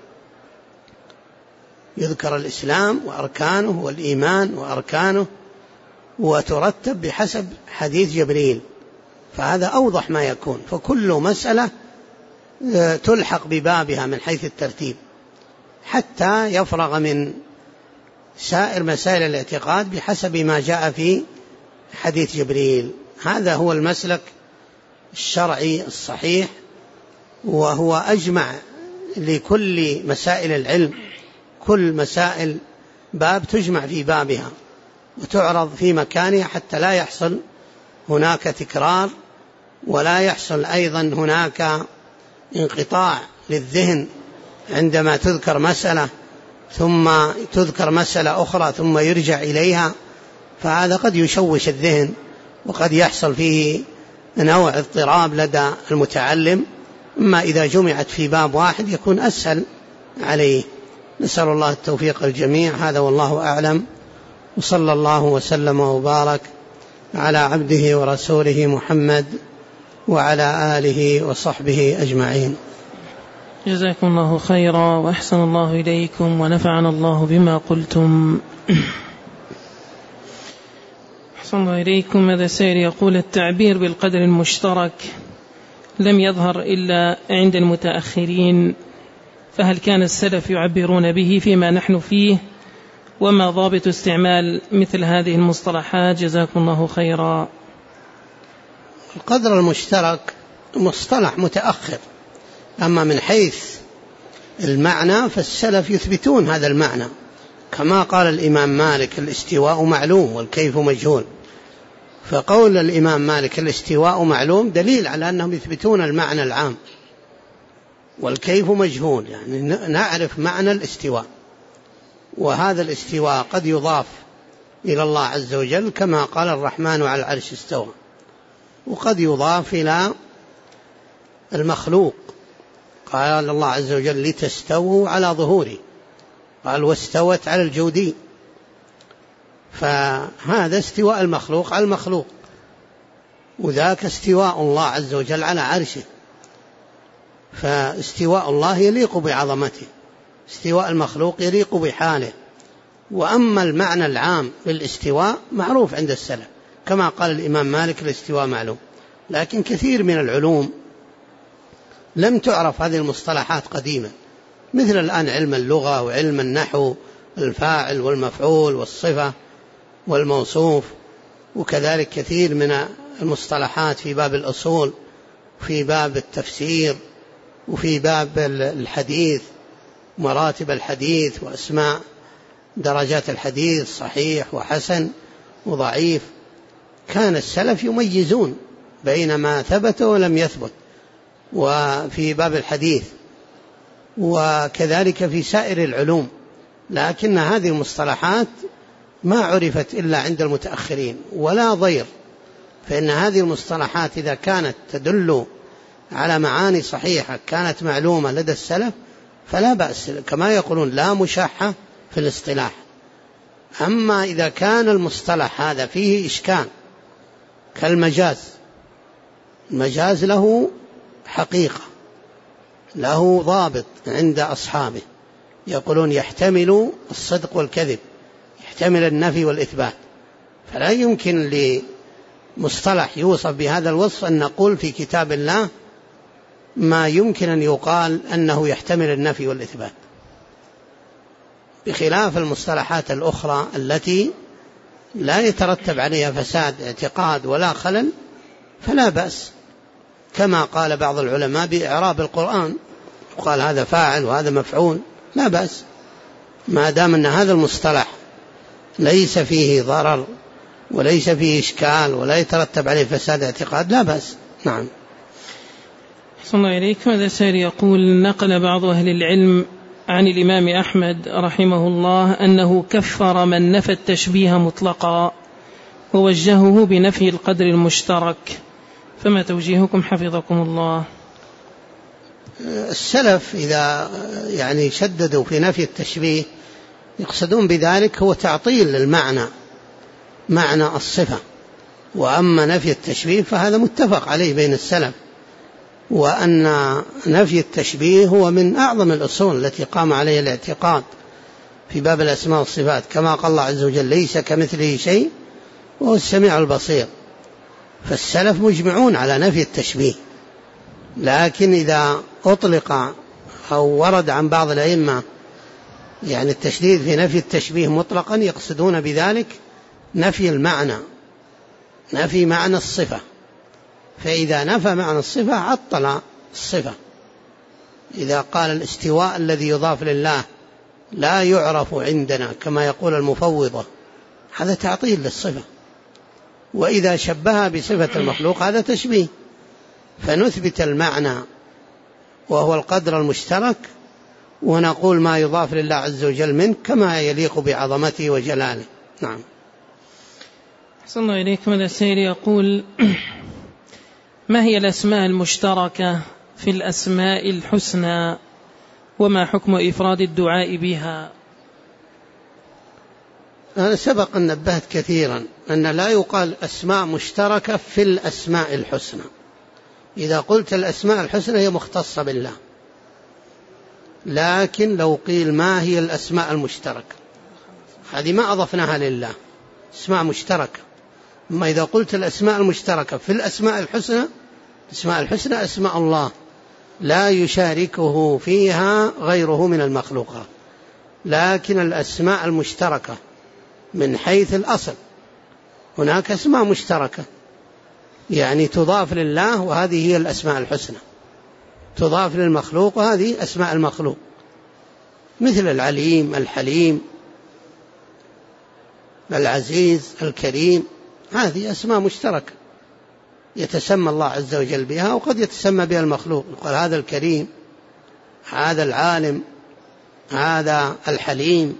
يذكر الإسلام وأركانه والإيمان وأركانه وترتب بحسب حديث جبريل، فهذا أوضح ما يكون. فكل مسألة تلحق ببابها من حيث الترتيب حتى يفرغ من سائر مسائل الاعتقاد بحسب ما جاء في حديث جبريل. هذا هو المسلك الشرعي الصحيح، وهو أجمع لكل مسائل العلم. كل مسائل باب تجمع في بابها وتعرض في مكانها حتى لا يحصل هناك تكرار، ولا يحصل أيضا هناك انقطاع للذهن عندما تذكر مسألة ثم تذكر مسألة أخرى ثم يرجع إليها، فهذا قد يشوش الذهن وقد يحصل فيه نوع اضطراب لدى المتعلم. أما إذا جمعت في باب واحد يكون أسهل عليه. نسأل الله التوفيق الجميع. هذا والله أعلم، وصلى الله وسلم وبارك على عبده ورسوله محمد وعلى آله وصحبه أجمعين. جزاكم الله خيرا وأحسن الله إليكم ونفعنا الله بما قلتم. أحسن الله إليكم. هذا سائل يقول: التعبير بالقدر المشترك لم يظهر إلا عند المتأخرين، فهل كان السلف يعبرون به فيما نحن فيه؟ وما ضابط استعمال مثل هذه المصطلحات؟ جزاكم الله خيرا. القدر المشترك مصطلح متأخر، أما من حيث المعنى فالسلف يثبتون هذا المعنى، كما قال الإمام مالك: الاستواء معلوم والكيف مجهول. فقول الإمام مالك الاستواء معلوم دليل على أنهم يثبتون المعنى العام، والكيف مجهول يعني نعرف معنى الاستواء. وهذا الاستواء قد يضاف إلى الله عز وجل كما قال: الرحمن على العرش استوى، وقد يضاف إلى المخلوق، قال الله عز وجل: لتستووا على ظهوري، قال: واستوت على الجودي. فهذا استواء المخلوق على المخلوق، وذاك استواء الله عز وجل على عرشه. فاستواء الله يليق بعظمته، استواء المخلوق يليق بحاله. وأما المعنى العام للاستواء معروف عند السلف، كما قال الإمام مالك: الاستواء معلوم. لكن كثير من العلوم لم تعرف هذه المصطلحات قديما، مثل الآن علم اللغة وعلم النحو، الفاعل والمفعول والصفة والموصوف، وكذلك كثير من المصطلحات في باب الأصول، في باب التفسير، وفي باب الحديث، مراتب الحديث وأسماء درجات الحديث، صحيح وحسن وضعيف. كان السلف يميزون بين ما ثبت ولم يثبت، وفي باب الحديث وكذلك في سائر العلوم. لكن هذه المصطلحات ما عرفت إلا عند المتأخرين، ولا ضير، فإن هذه المصطلحات إذا كانت تدل على معاني صحيحة كانت معلومة لدى السلف فلا بأس، كما يقولون: لا مشاحة في الاصطلاح. أما إذا كان المصطلح هذا فيه إشكال كالمجاز، المجاز له حقيقة، له ضابط عند أصحابه، يقولون يحتمل الصدق والكذب، يحتمل النفي والإثبات. فلا يمكن لمصطلح يوصف بهذا الوصف أن نقول في كتاب الله ما يمكن أن يقال أنه يحتمل النفي والإثبات، بخلاف المصطلحات الأخرى التي لا يترتب عليها فساد اعتقاد ولا خلل، فلا بأس، كما قال بعض العلماء بإعراب القرآن، وقال هذا فاعل وهذا مفعول، لا بأس ما دام أن هذا المصطلح ليس فيه ضرر وليس فيه إشكال ولا يترتب عليه فساد اعتقاد لا بأس. نعم. صلى الله عليك. هذا سائل يقول: نقل بعض أهل العلم عن الإمام أحمد رحمه الله أنه كفر من نفى التشبيه مطلقا ووجهه بنفي القدر المشترك، فما توجيهكم حفظكم الله؟ السلف إذا شددوا في نفي التشبيه يقصدون بذلك هو تعطيل للمعنى، معنى الصفة. وأما نفي التشبيه فهذا متفق عليه بين السلف، وأن نفي التشبيه هو من أعظم الأصول التي قام عليه الاعتقاد في باب الأسماء والصفات، كما قال الله عز وجل: ليس كمثله شيء وهو السميع البصير. فالسلف مجمعون على نفي التشبيه، لكن إذا أطلق أو ورد عن بعض الأئمة التشديد في نفي التشبيه مطلقا يقصدون بذلك نفي المعنى، نفي معنى الصفة. فإذا نفى معنى الصفة عطل الصفة. إذا قال الاستواء الذي يضاف لله لا يعرف عندنا كما يقول المفوضة، هذا تعطيل للصفة. وإذا شبهها بصفة المخلوق هذا تشبيه. فنثبت المعنى وهو القدر المشترك، ونقول ما يضاف لله عز وجل منه كما يليق بعظمته وجلاله. نعم. صلى الله عليكم. هذا السائل يقول: ما هي الأسماء المشتركة في الأسماء الحسنى، وما حكم إفراد الدعاء بها؟ أنا سبق أن نبهت كثيرا أن لا يقال أسماء مشتركة في الأسماء الحسنى. إذا قلت الأسماء الحسنى هي مختصة بالله، لكن لو قيل ما هي الأسماء المشتركة هذه ما أضفناها لله، اسماء مشتركة. أما إذا قلت الأسماء المشتركة في الأسماء الحسنى، الأسماء الحسنى أسماء الله لا يشاركه فيها غيره من المخلوقات. لكن الأسماء المشتركة من حيث الأصل هناك أسماء مشتركة تضاف لله، وهذه هي الأسماء الحسنى. تضاف للمخلوق وهذه أسماء المخلوق، مثل العليم، الحليم، العزيز، الكريم. هذه أسماء مشتركة يتسمى الله عز وجل بها، وقد يتسمى بها المخلوق، يقول هذا الكريم، هذا العالم، هذا الحليم.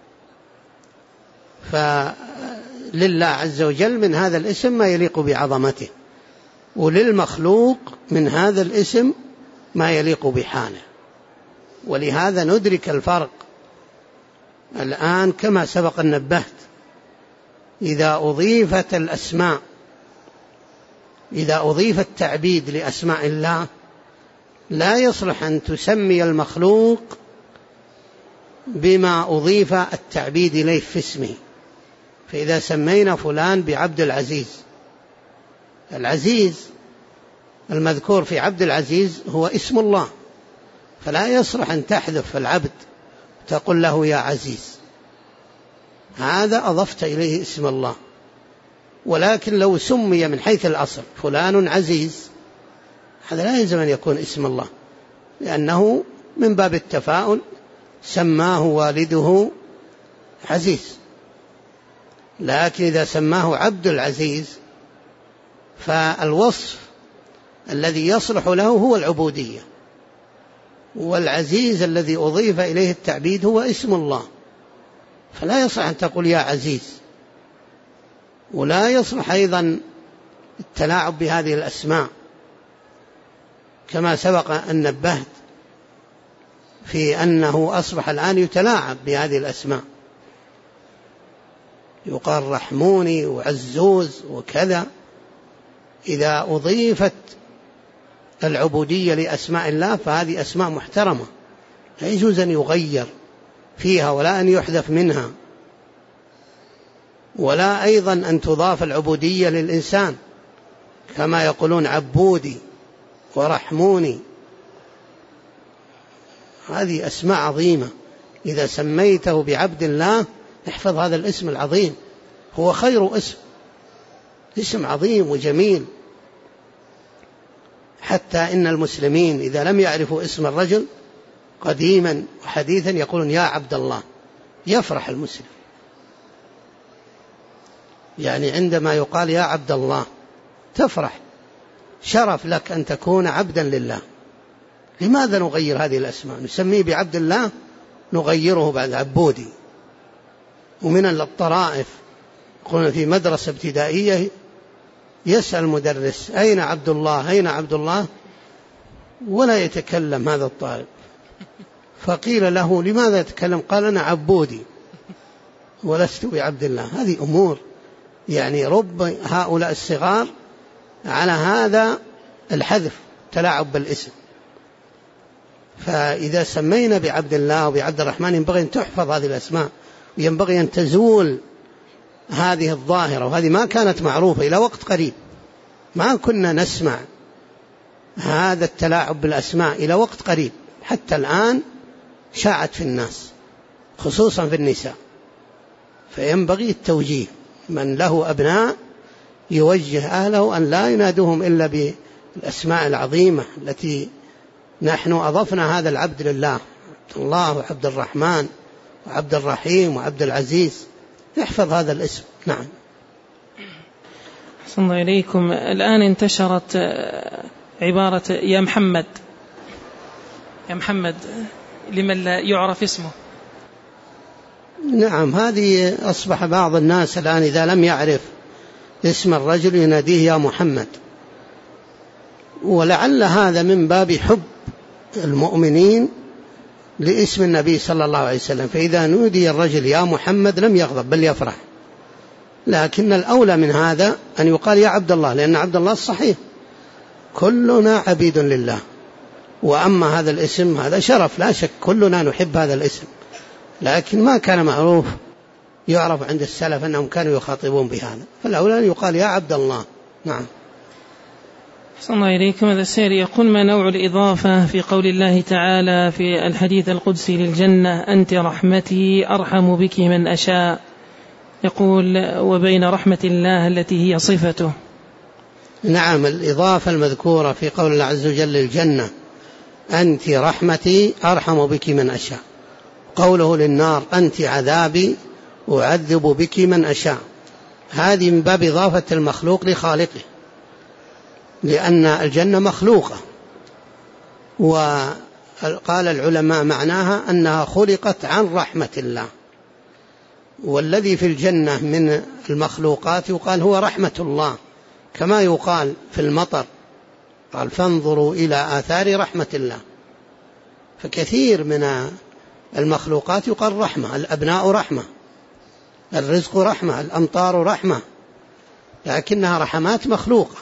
فلله عز وجل من هذا الاسم ما يليق بعظمته، وللمخلوق من هذا الاسم ما يليق بحاله. ولهذا ندرك الفرق الآن كما سبق أن نبهت. إذا أضيفت الأسماء، إذا أضيف التعبيد لأسماء الله لا يصلح أن تسمي المخلوق بما أضيف التعبيد إليه في اسمه. فإذا سمينا فلان بعبد العزيز، العزيز المذكور في عبد العزيز هو اسم الله، فلا يصلح أن تحذف العبد تقول له يا عزيز، هذا أضفت إليه اسم الله. ولكن لو سمي من حيث الأصل فلان عزيز، هذا لا يلزم أن يكون اسم الله، لأنه من باب التفاؤل سماه والده عزيز. لكن إذا سماه عبد العزيز فالوصف الذي يصلح له هو العبودية، والعزيز الذي أضيف إليه التعبيد هو اسم الله، فلا يصح أن تقول يا عزيز. ولا يصلح أيضا التلاعب بهذه الأسماء، كما سبق أن نبهت في أنه أصبح الآن يتلاعب بهذه الأسماء، يقال رحموني وعزوز وكذا. إذا أضيفت العبودية لأسماء الله فهذه أسماء محترمة لا يجوز أن يغير فيها ولا أن يحذف منها، ولا أيضا أن تضاف العبودية للإنسان كما يقولون عبودي ورحموني. هذه أسماء عظيمة، إذا سميته بعبد الله احفظ هذا الاسم العظيم، هو خير اسم عظيم وجميل. حتى إن المسلمين إذا لم يعرفوا اسم الرجل قديما وحديثا يقولون يا عبد الله، يفرح المسلم، يعني عندما يقال يا عبد الله تفرح، شرف لك أن تكون عبدا لله. لماذا نغير هذه الأسماء؟ نسميه بعبد الله، نغيره بعد عبودي. ومن الطرائف قلنا في مدرسة ابتدائية يسأل مدرس أين عبد الله أين عبد الله، ولا يتكلم هذا الطالب، فقيل له لماذا يتكلم؟ قال أنا عبودي ولست بعبد الله. هذه أمور يعني رب هؤلاء الصغار على هذا الحذف تلاعب بالاسم. فإذا سمينا بعبد الله وبعبد الرحمن ينبغي أن تحفظ هذه الأسماء، وينبغي أن تزول هذه الظاهرة، وهذه ما كانت معروفة إلى وقت قريب، ما كنا نسمع هذا التلاعب بالأسماء إلى وقت قريب، حتى الآن شاعت في الناس خصوصا في النساء. فينبغي التوجيه، من له أبناء يوجه أهله أن لا ينادوهم إلا بالأسماء العظيمة التي نحن أضفنا هذا العبد لله، عبد الله وعبد الرحمن وعبد الرحيم وعبد العزيز. احفظ هذا الاسم. نعم. أحسن الله إليكم. الآن انتشرت عبارة يا محمد، يا محمد لمن لا يعرف اسمه. نعم، هذه أصبح بعض الناس الآن إذا لم يعرف اسم الرجل يناديه يا محمد، ولعل هذا من باب حب المؤمنين لاسم النبي صلى الله عليه وسلم، فإذا نودي الرجل يا محمد لم يغضب بل يفرح. لكن الأولى من هذا أن يقال يا عبد الله، لأن عبد الله الصحيح كلنا عبيد لله. وأما هذا الاسم هذا شرف لا شك، كلنا نحب هذا الاسم، لكن ما كان معروف يعرف عند السلف أنهم كانوا يخاطبون بهذا، فالأولى أن يقال يا عبد الله. نعم. أحسن الله إليكم. هذا السائل يقول ما نوع الإضافة في قول الله تعالى في الحديث القدسي للجنة أنت رحمتي أرحم بك من أشاء، يقول وبين رحمة الله التي هي صفته. نعم، الإضافة المذكورة في قول الله عز وجل للجنة أنت رحمتي أرحم بك من أشاء، قوله للنار أنت عذابي أعذب بك من أشاء، هذه من باب إضافة المخلوق لخالقه، لأن الجنة مخلوقة. وقال العلماء معناها أنها خلقت عن رحمة الله، والذي في الجنة من المخلوقات يقال هو رحمة الله، كما يقال في المطر قال فانظروا إلى آثار رحمة الله. فكثير من المخلوقات يقال رحمة، الأبناء رحمة، الرزق رحمة، الأمطار رحمة، لكنها رحمات مخلوقة.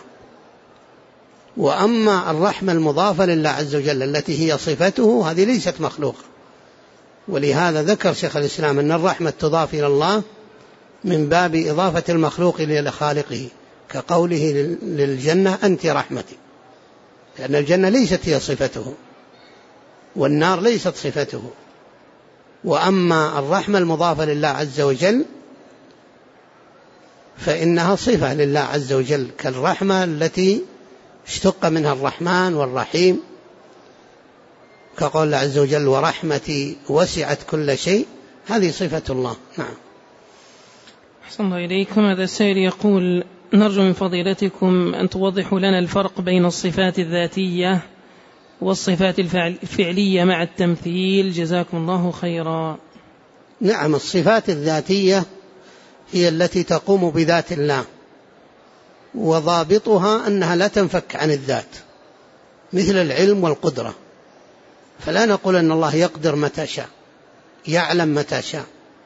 وأما الرحمة المضافة لله عز وجل التي هي صفته هذه ليست مخلوقة، ولهذا ذكر شيخ الإسلام أن الرحمة تضاف إلى الله من باب إضافة المخلوق إلى خالقه، كقوله للجنة أنت رحمتي، لأن الجنة ليست هي صفته والنار ليست صفته. وأما الرحمة المضافة لله عز وجل فإنها صفة لله عز وجل، كالرحمة التي اشتق منها الرحمن والرحيم، كقول الله عز وجل ورحمتي وسعت كل شيء، هذه صفة الله. نعم. أحسن الله إليكم. هذا السائل يقول نرجو من فضيلتكم أن توضحوا لنا الفرق بين الصفات الذاتية والصفات الفعلية مع التمثيل، جزاكم الله خيرا. نعم، الصفات الذاتية هي التي تقوم بذات الله، وضابطها أنها لا تنفك عن الذات، مثل العلم والقدرة، فلا نقول أن الله يقدر متى شاء، يعلم متى شاء،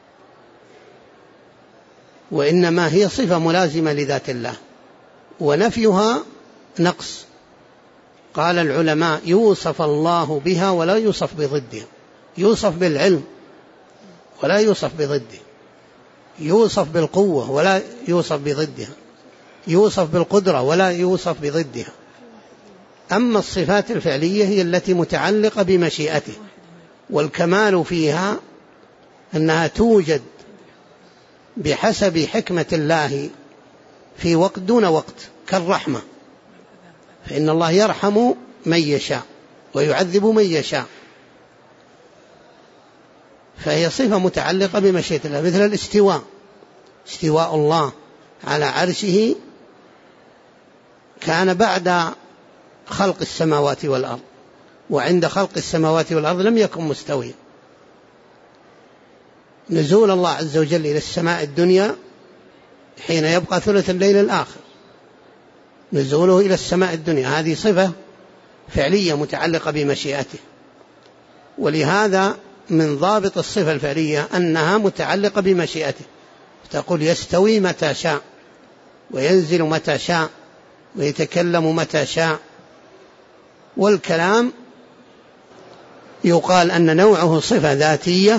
وإنما هي صفة ملازمة لذات الله، ونفيها نقص. قال العلماء يوصف الله بها ولا يوصف بضدها، يوصف بالعلم ولا يوصف بضده، يوصف بالقوة ولا يوصف بضدها، يوصف بالقدرة ولا يوصف بضدها. أما الصفات الفعلية هي التي متعلقة بمشيئته، والكمال فيها أنها توجد بحسب حكمة الله في وقت دون وقت، كالرحمة، فإن الله يرحم من يشاء ويعذب من يشاء، فهي صفة متعلقة بمشيئة الله. مثل الاستواء، استواء الله على عرشه كان بعد خلق السماوات والأرض، وعند خلق السماوات والأرض لم يكن مستويا. نزول الله عز وجل إلى السماء الدنيا حين يبقى ثلث الليل الآخر، نزوله إلى السماء الدنيا هذه صفة فعلية متعلقة بمشيئته، ولهذا من ضابط الصفة الفعلية أنها متعلقة بمشيئته، تقول يستوي متى شاء وينزل متى شاء ويتكلم متى شاء. والكلام يقال أن نوعه صفة ذاتية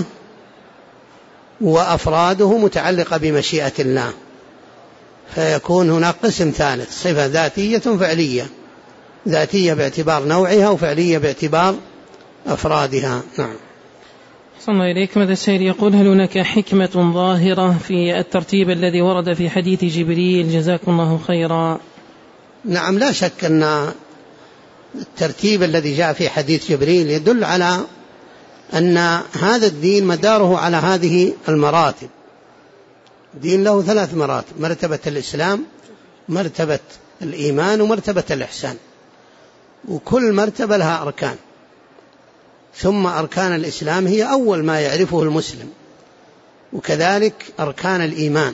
وأفراده متعلقة بمشيئة الله، فيكون هناك قسم ثالث صفة ذاتية فعلية، ذاتية باعتبار نوعها وفعلية باعتبار أفرادها. نعم. صلى الله إليك. ماذا السائل يقول: هل هناك حكمة ظاهرة في الترتيب الذي ورد في حديث جبريل جزاكم الله خيرا؟ نعم، لا شك أن الترتيب الذي جاء في حديث جبريل يدل على أن هذا الدين مداره على هذه المراتب. الدين له 3 مراتب: مرتبة الإسلام، مرتبة الإيمان، ومرتبة الإحسان، وكل مرتبة لها أركان. ثم أركان الإسلام هي أول ما يعرفه المسلم، وكذلك أركان الإيمان.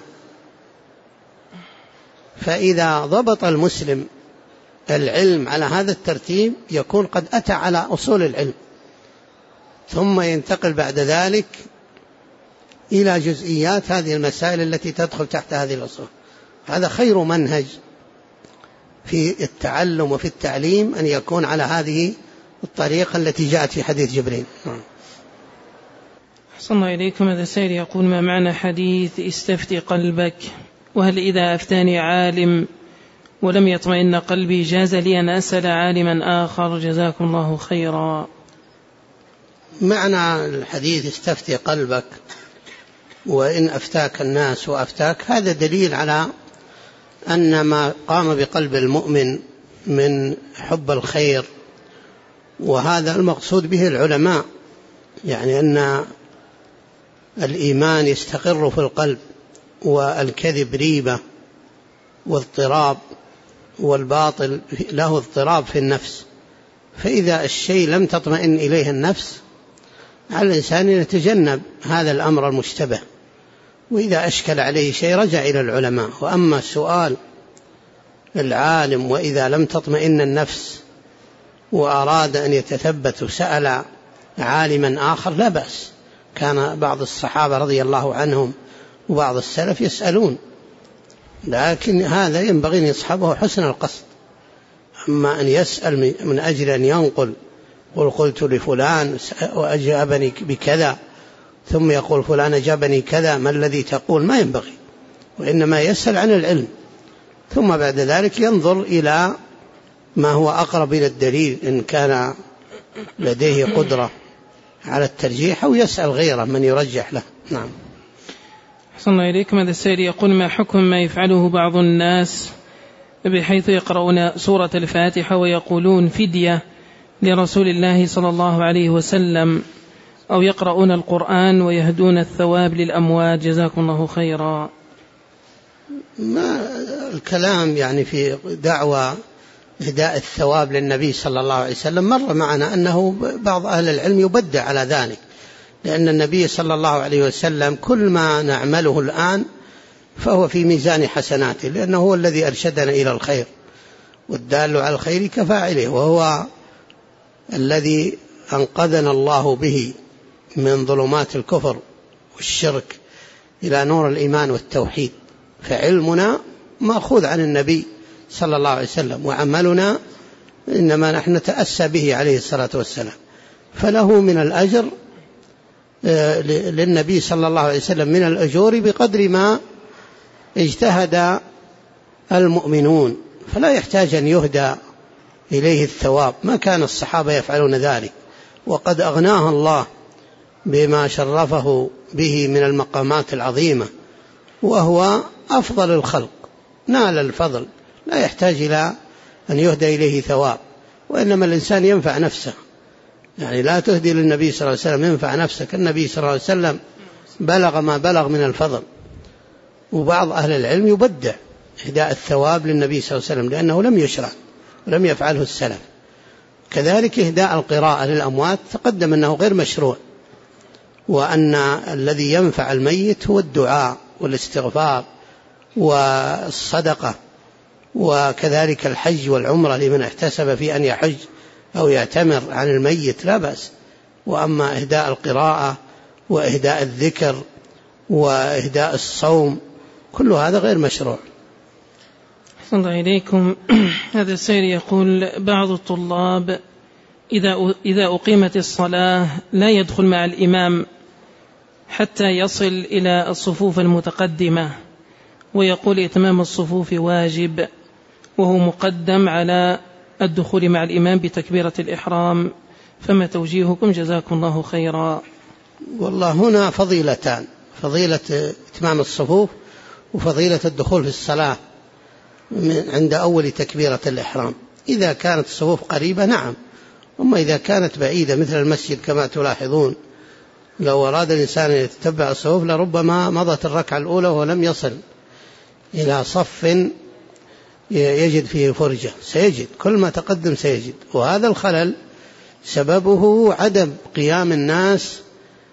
فإذا ضبط المسلم العلم على هذا الترتيب يكون قد أتى على أصول العلم، ثم ينتقل بعد ذلك إلى جزئيات هذه المسائل التي تدخل تحت هذه الأصول. هذا خير منهج في التعلم وفي التعليم، أن يكون على هذه الطريقة التي جاءت في حديث جبريل. أحسن الله إليكم. هذا السائل يقول: ما معنى حديث استفتي قلبك؟ وهل إذا أفتاني عالم ولم يطمئن قلبي جاز لي أن أسأل عالما آخر؟ جزاكم الله خيرا. معنى الحديث استفتي قلبك وإن أفتاك الناس وأفتاك، هذا دليل على أن ما قام بقلب المؤمن من حب الخير، وهذا المقصود به العلماء، يعني أن الإيمان يستقر في القلب، والكذب ريبة واضطراب، والباطل له اضطراب في النفس. فإذا الشيء لم تطمئن إليه النفس على الإنسان يتجنب هذا الأمر المشتبه، وإذا أشكل عليه شيء رجع إلى العلماء. وأما سؤال العالم وإذا لم تطمئن النفس وأراد أن يتثبت وسأل عالما آخر لا بأس. كان بعض الصحابة رضي الله عنهم وبعض السلف يسألون، لكن هذا ينبغي أن يصحبه حسن القصد. أما أن يسأل من أجل أن ينقل، قلت لفلان وأجابني بكذا، ثم يقول فلان أجابني كذا، ما الذي تقول؟ ما ينبغي، وإنما يسأل عن العلم، ثم بعد ذلك ينظر إلى ما هو أقرب إلى الدليل إن كان لديه قدرة على الترجيح، أو يسأل غيره من يرجح له. نعم. أحسن الله إليكم. هذا السائل يقول: ما حكم ما يفعله بعض الناس بحيث يقرؤون سورة الفاتحة ويقولون فدية لرسول الله صلى الله عليه وسلم، أو يقرؤون القرآن ويهدون الثواب للأموات؟ جزاكم الله خيرا. ما الكلام يعني في دعوة إهداء الثواب للنبي صلى الله عليه وسلم مر معنا أنه بعض أهل العلم يبدع على ذلك، لأن النبي صلى الله عليه وسلم كل ما نعمله الآن فهو في ميزان حسناته، لأنه هو الذي أرشدنا إلى الخير، والدال على الخير كفاعله، وهو الذي أنقذنا الله به من ظلمات الكفر والشرك إلى نور الإيمان والتوحيد. فعلمنا مأخوذ عن النبي صلى الله عليه وسلم، وعملنا إنما نحن نتأسى به عليه الصلاة والسلام، فله من الأجر للنبي صلى الله عليه وسلم من الأجور بقدر ما اجتهد المؤمنون، فلا يحتاج أن يهدى إليه الثواب. ما كان الصحابة يفعلون ذلك، وقد أغناه الله بما شرفه به من المقامات العظيمة، وهو أفضل الخلق، نال الفضل، لا يحتاج إلى أن يهدى إليه ثواب، وإنما الإنسان ينفع نفسه، يعني لا تهدي للنبي صلى الله عليه وسلم، ينفع نفسك. النبي صلى الله عليه وسلم بلغ ما بلغ من الفضل، وبعض أهل العلم يبدع إهداء الثواب للنبي صلى الله عليه وسلم لأنه لم يشرع ولم يفعله السلف. كذلك إهداء القراءة للأموات تقدم أنه غير مشروع، وأن الذي ينفع الميت هو الدعاء والاستغفار والصدقة، وكذلك الحج والعمرة لمن احتسب في أن يحج أو يعتمر عن الميت لا بأس. وأما إهداء القراءة وإهداء الذكر وإهداء الصوم كل هذا غير مشروع. أحسن الله إليكم. هذا السائل يقول: بعض الطلاب إذا أقيمت الصلاة لا يدخل مع الإمام حتى يصل إلى الصفوف المتقدمة، ويقول إتمام الصفوف واجب، وهو مقدم على الدخول مع الإمام بتكبيرة الإحرام، فما توجيهكم جزاكم الله خيرا؟ والله هنا فضيلتان: فضيلة إتمام الصفوف وفضيلة الدخول في الصلاة عند أول تكبيرة الإحرام. إذا كانت الصفوف قريبة نعم، أما إذا كانت بعيدة مثل المسجد كما تلاحظون لو أراد الإنسان أن يتتبع الصفوف لربما مضت الركعة الأولى ولم يصل إلى صف يجد فيه فرجة، سيجد كل ما تقدم سيجد. وهذا الخلل سببه عدم قيام الناس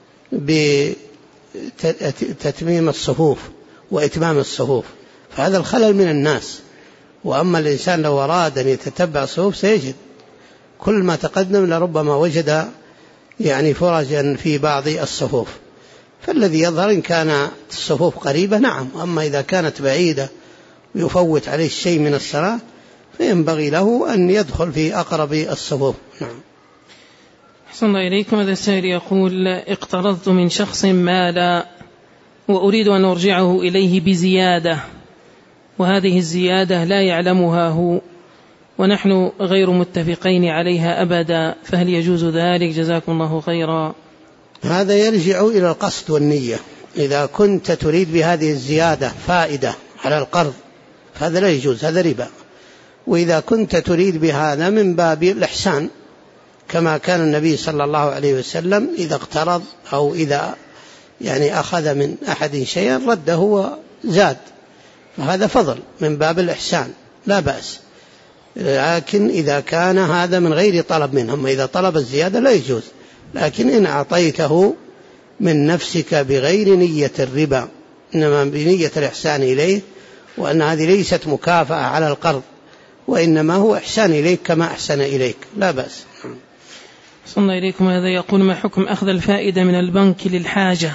بتتميم الصفوف وإتمام الصفوف، فهذا الخلل من الناس. وأما الإنسان لو أراد أن يتتبع الصفوف سيجد كل ما تقدم لربما وجد يعني فرجا في بعض الصفوف. فالذي يظهر إن كان الصفوف قريبة نعم، أما إذا كانت بعيدة ويفوت عليه الشيء من الصلاة فينبغي له أن يدخل في أقرب الصفوف. نعم. أحسن الله إليكم. هذا السائل يقول: اقترضت من شخص مالا وأريد أن أرجعه إليه بزيادة، وهذه الزيادة لا يعلمها هو ونحن غير متفقين عليها أبدا، فهل يجوز ذلك؟ جزاكم الله خيرا. هذا يرجع إلى القصد والنية. إذا كنت تريد بهذه الزيادة فائدة على القرض فهذا لا يجوز، هذا ربا. وإذا كنت تريد بهذا من باب الإحسان كما كان النبي صلى الله عليه وسلم إذا اقترض أو إذا يعني أخذ من أحد شيئا رده وزاد، فهذا فضل من باب الإحسان لا بأس. لكن إذا كان هذا من غير طلب منهم، إذا طلب الزيادة لا يجوز. لكن إن أعطيته من نفسك بغير نية الربا إنما بنية الإحسان إليه، وأن هذه ليست مكافأة على القرض وإنما هو إحسان إليك كما أحسن إليك لا بأس. صلى إليكم. هذا يقول: ما حكم أخذ الفائدة من البنك للحاجة؟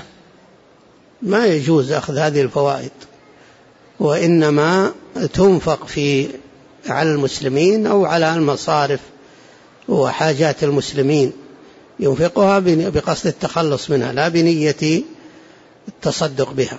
ما يجوز أخذ هذه الفوائد، وإنما تنفق على المسلمين أو على المصارف وحاجات المسلمين، ينفقها بقصد التخلص منها لا بنية التصدق بها.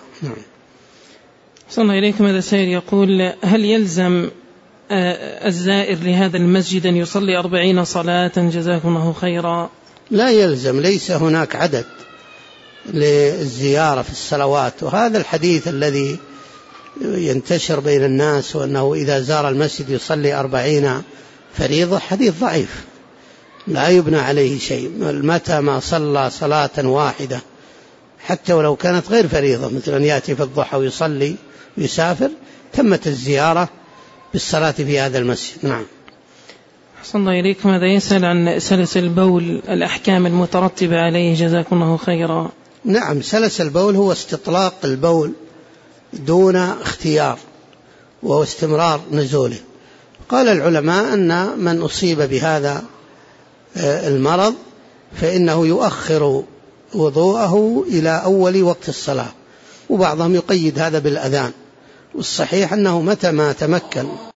صلى الله إليكم. هذا السائل يقول: هل يلزم الزائر لهذا المسجد أن يصلي 40 صلاة؟ جزاكم الله خيرا. لا يلزم، ليس هناك عدد للزيارة في الصلوات. وهذا الحديث الذي ينتشر بين الناس وأنه إذا زار المسجد يصلي 40 فريضة حديث ضعيف لا يبنى عليه شيء. متى ما صلى صلاة واحدة حتى ولو كانت غير فريضة مثل أن يأتي في الضحى ويصلي ويسافر تمت الزيارة بالصلاة في هذا المسجد. نعم. أحسن الله إليكم. هذا يسأل عن سلس البول الأحكام المترتبة عليه. جزاكم الله خيرا. نعم، سلس البول هو استطلاق البول دون اختيار وهو استمرار نزوله. قال العلماء أن من أصيب بهذا المرض فإنه يؤخر وضوءه إلى أول وقت الصلاة، وبعضهم يقيد هذا بالأذان، والصحيح أنه متى ما تمكن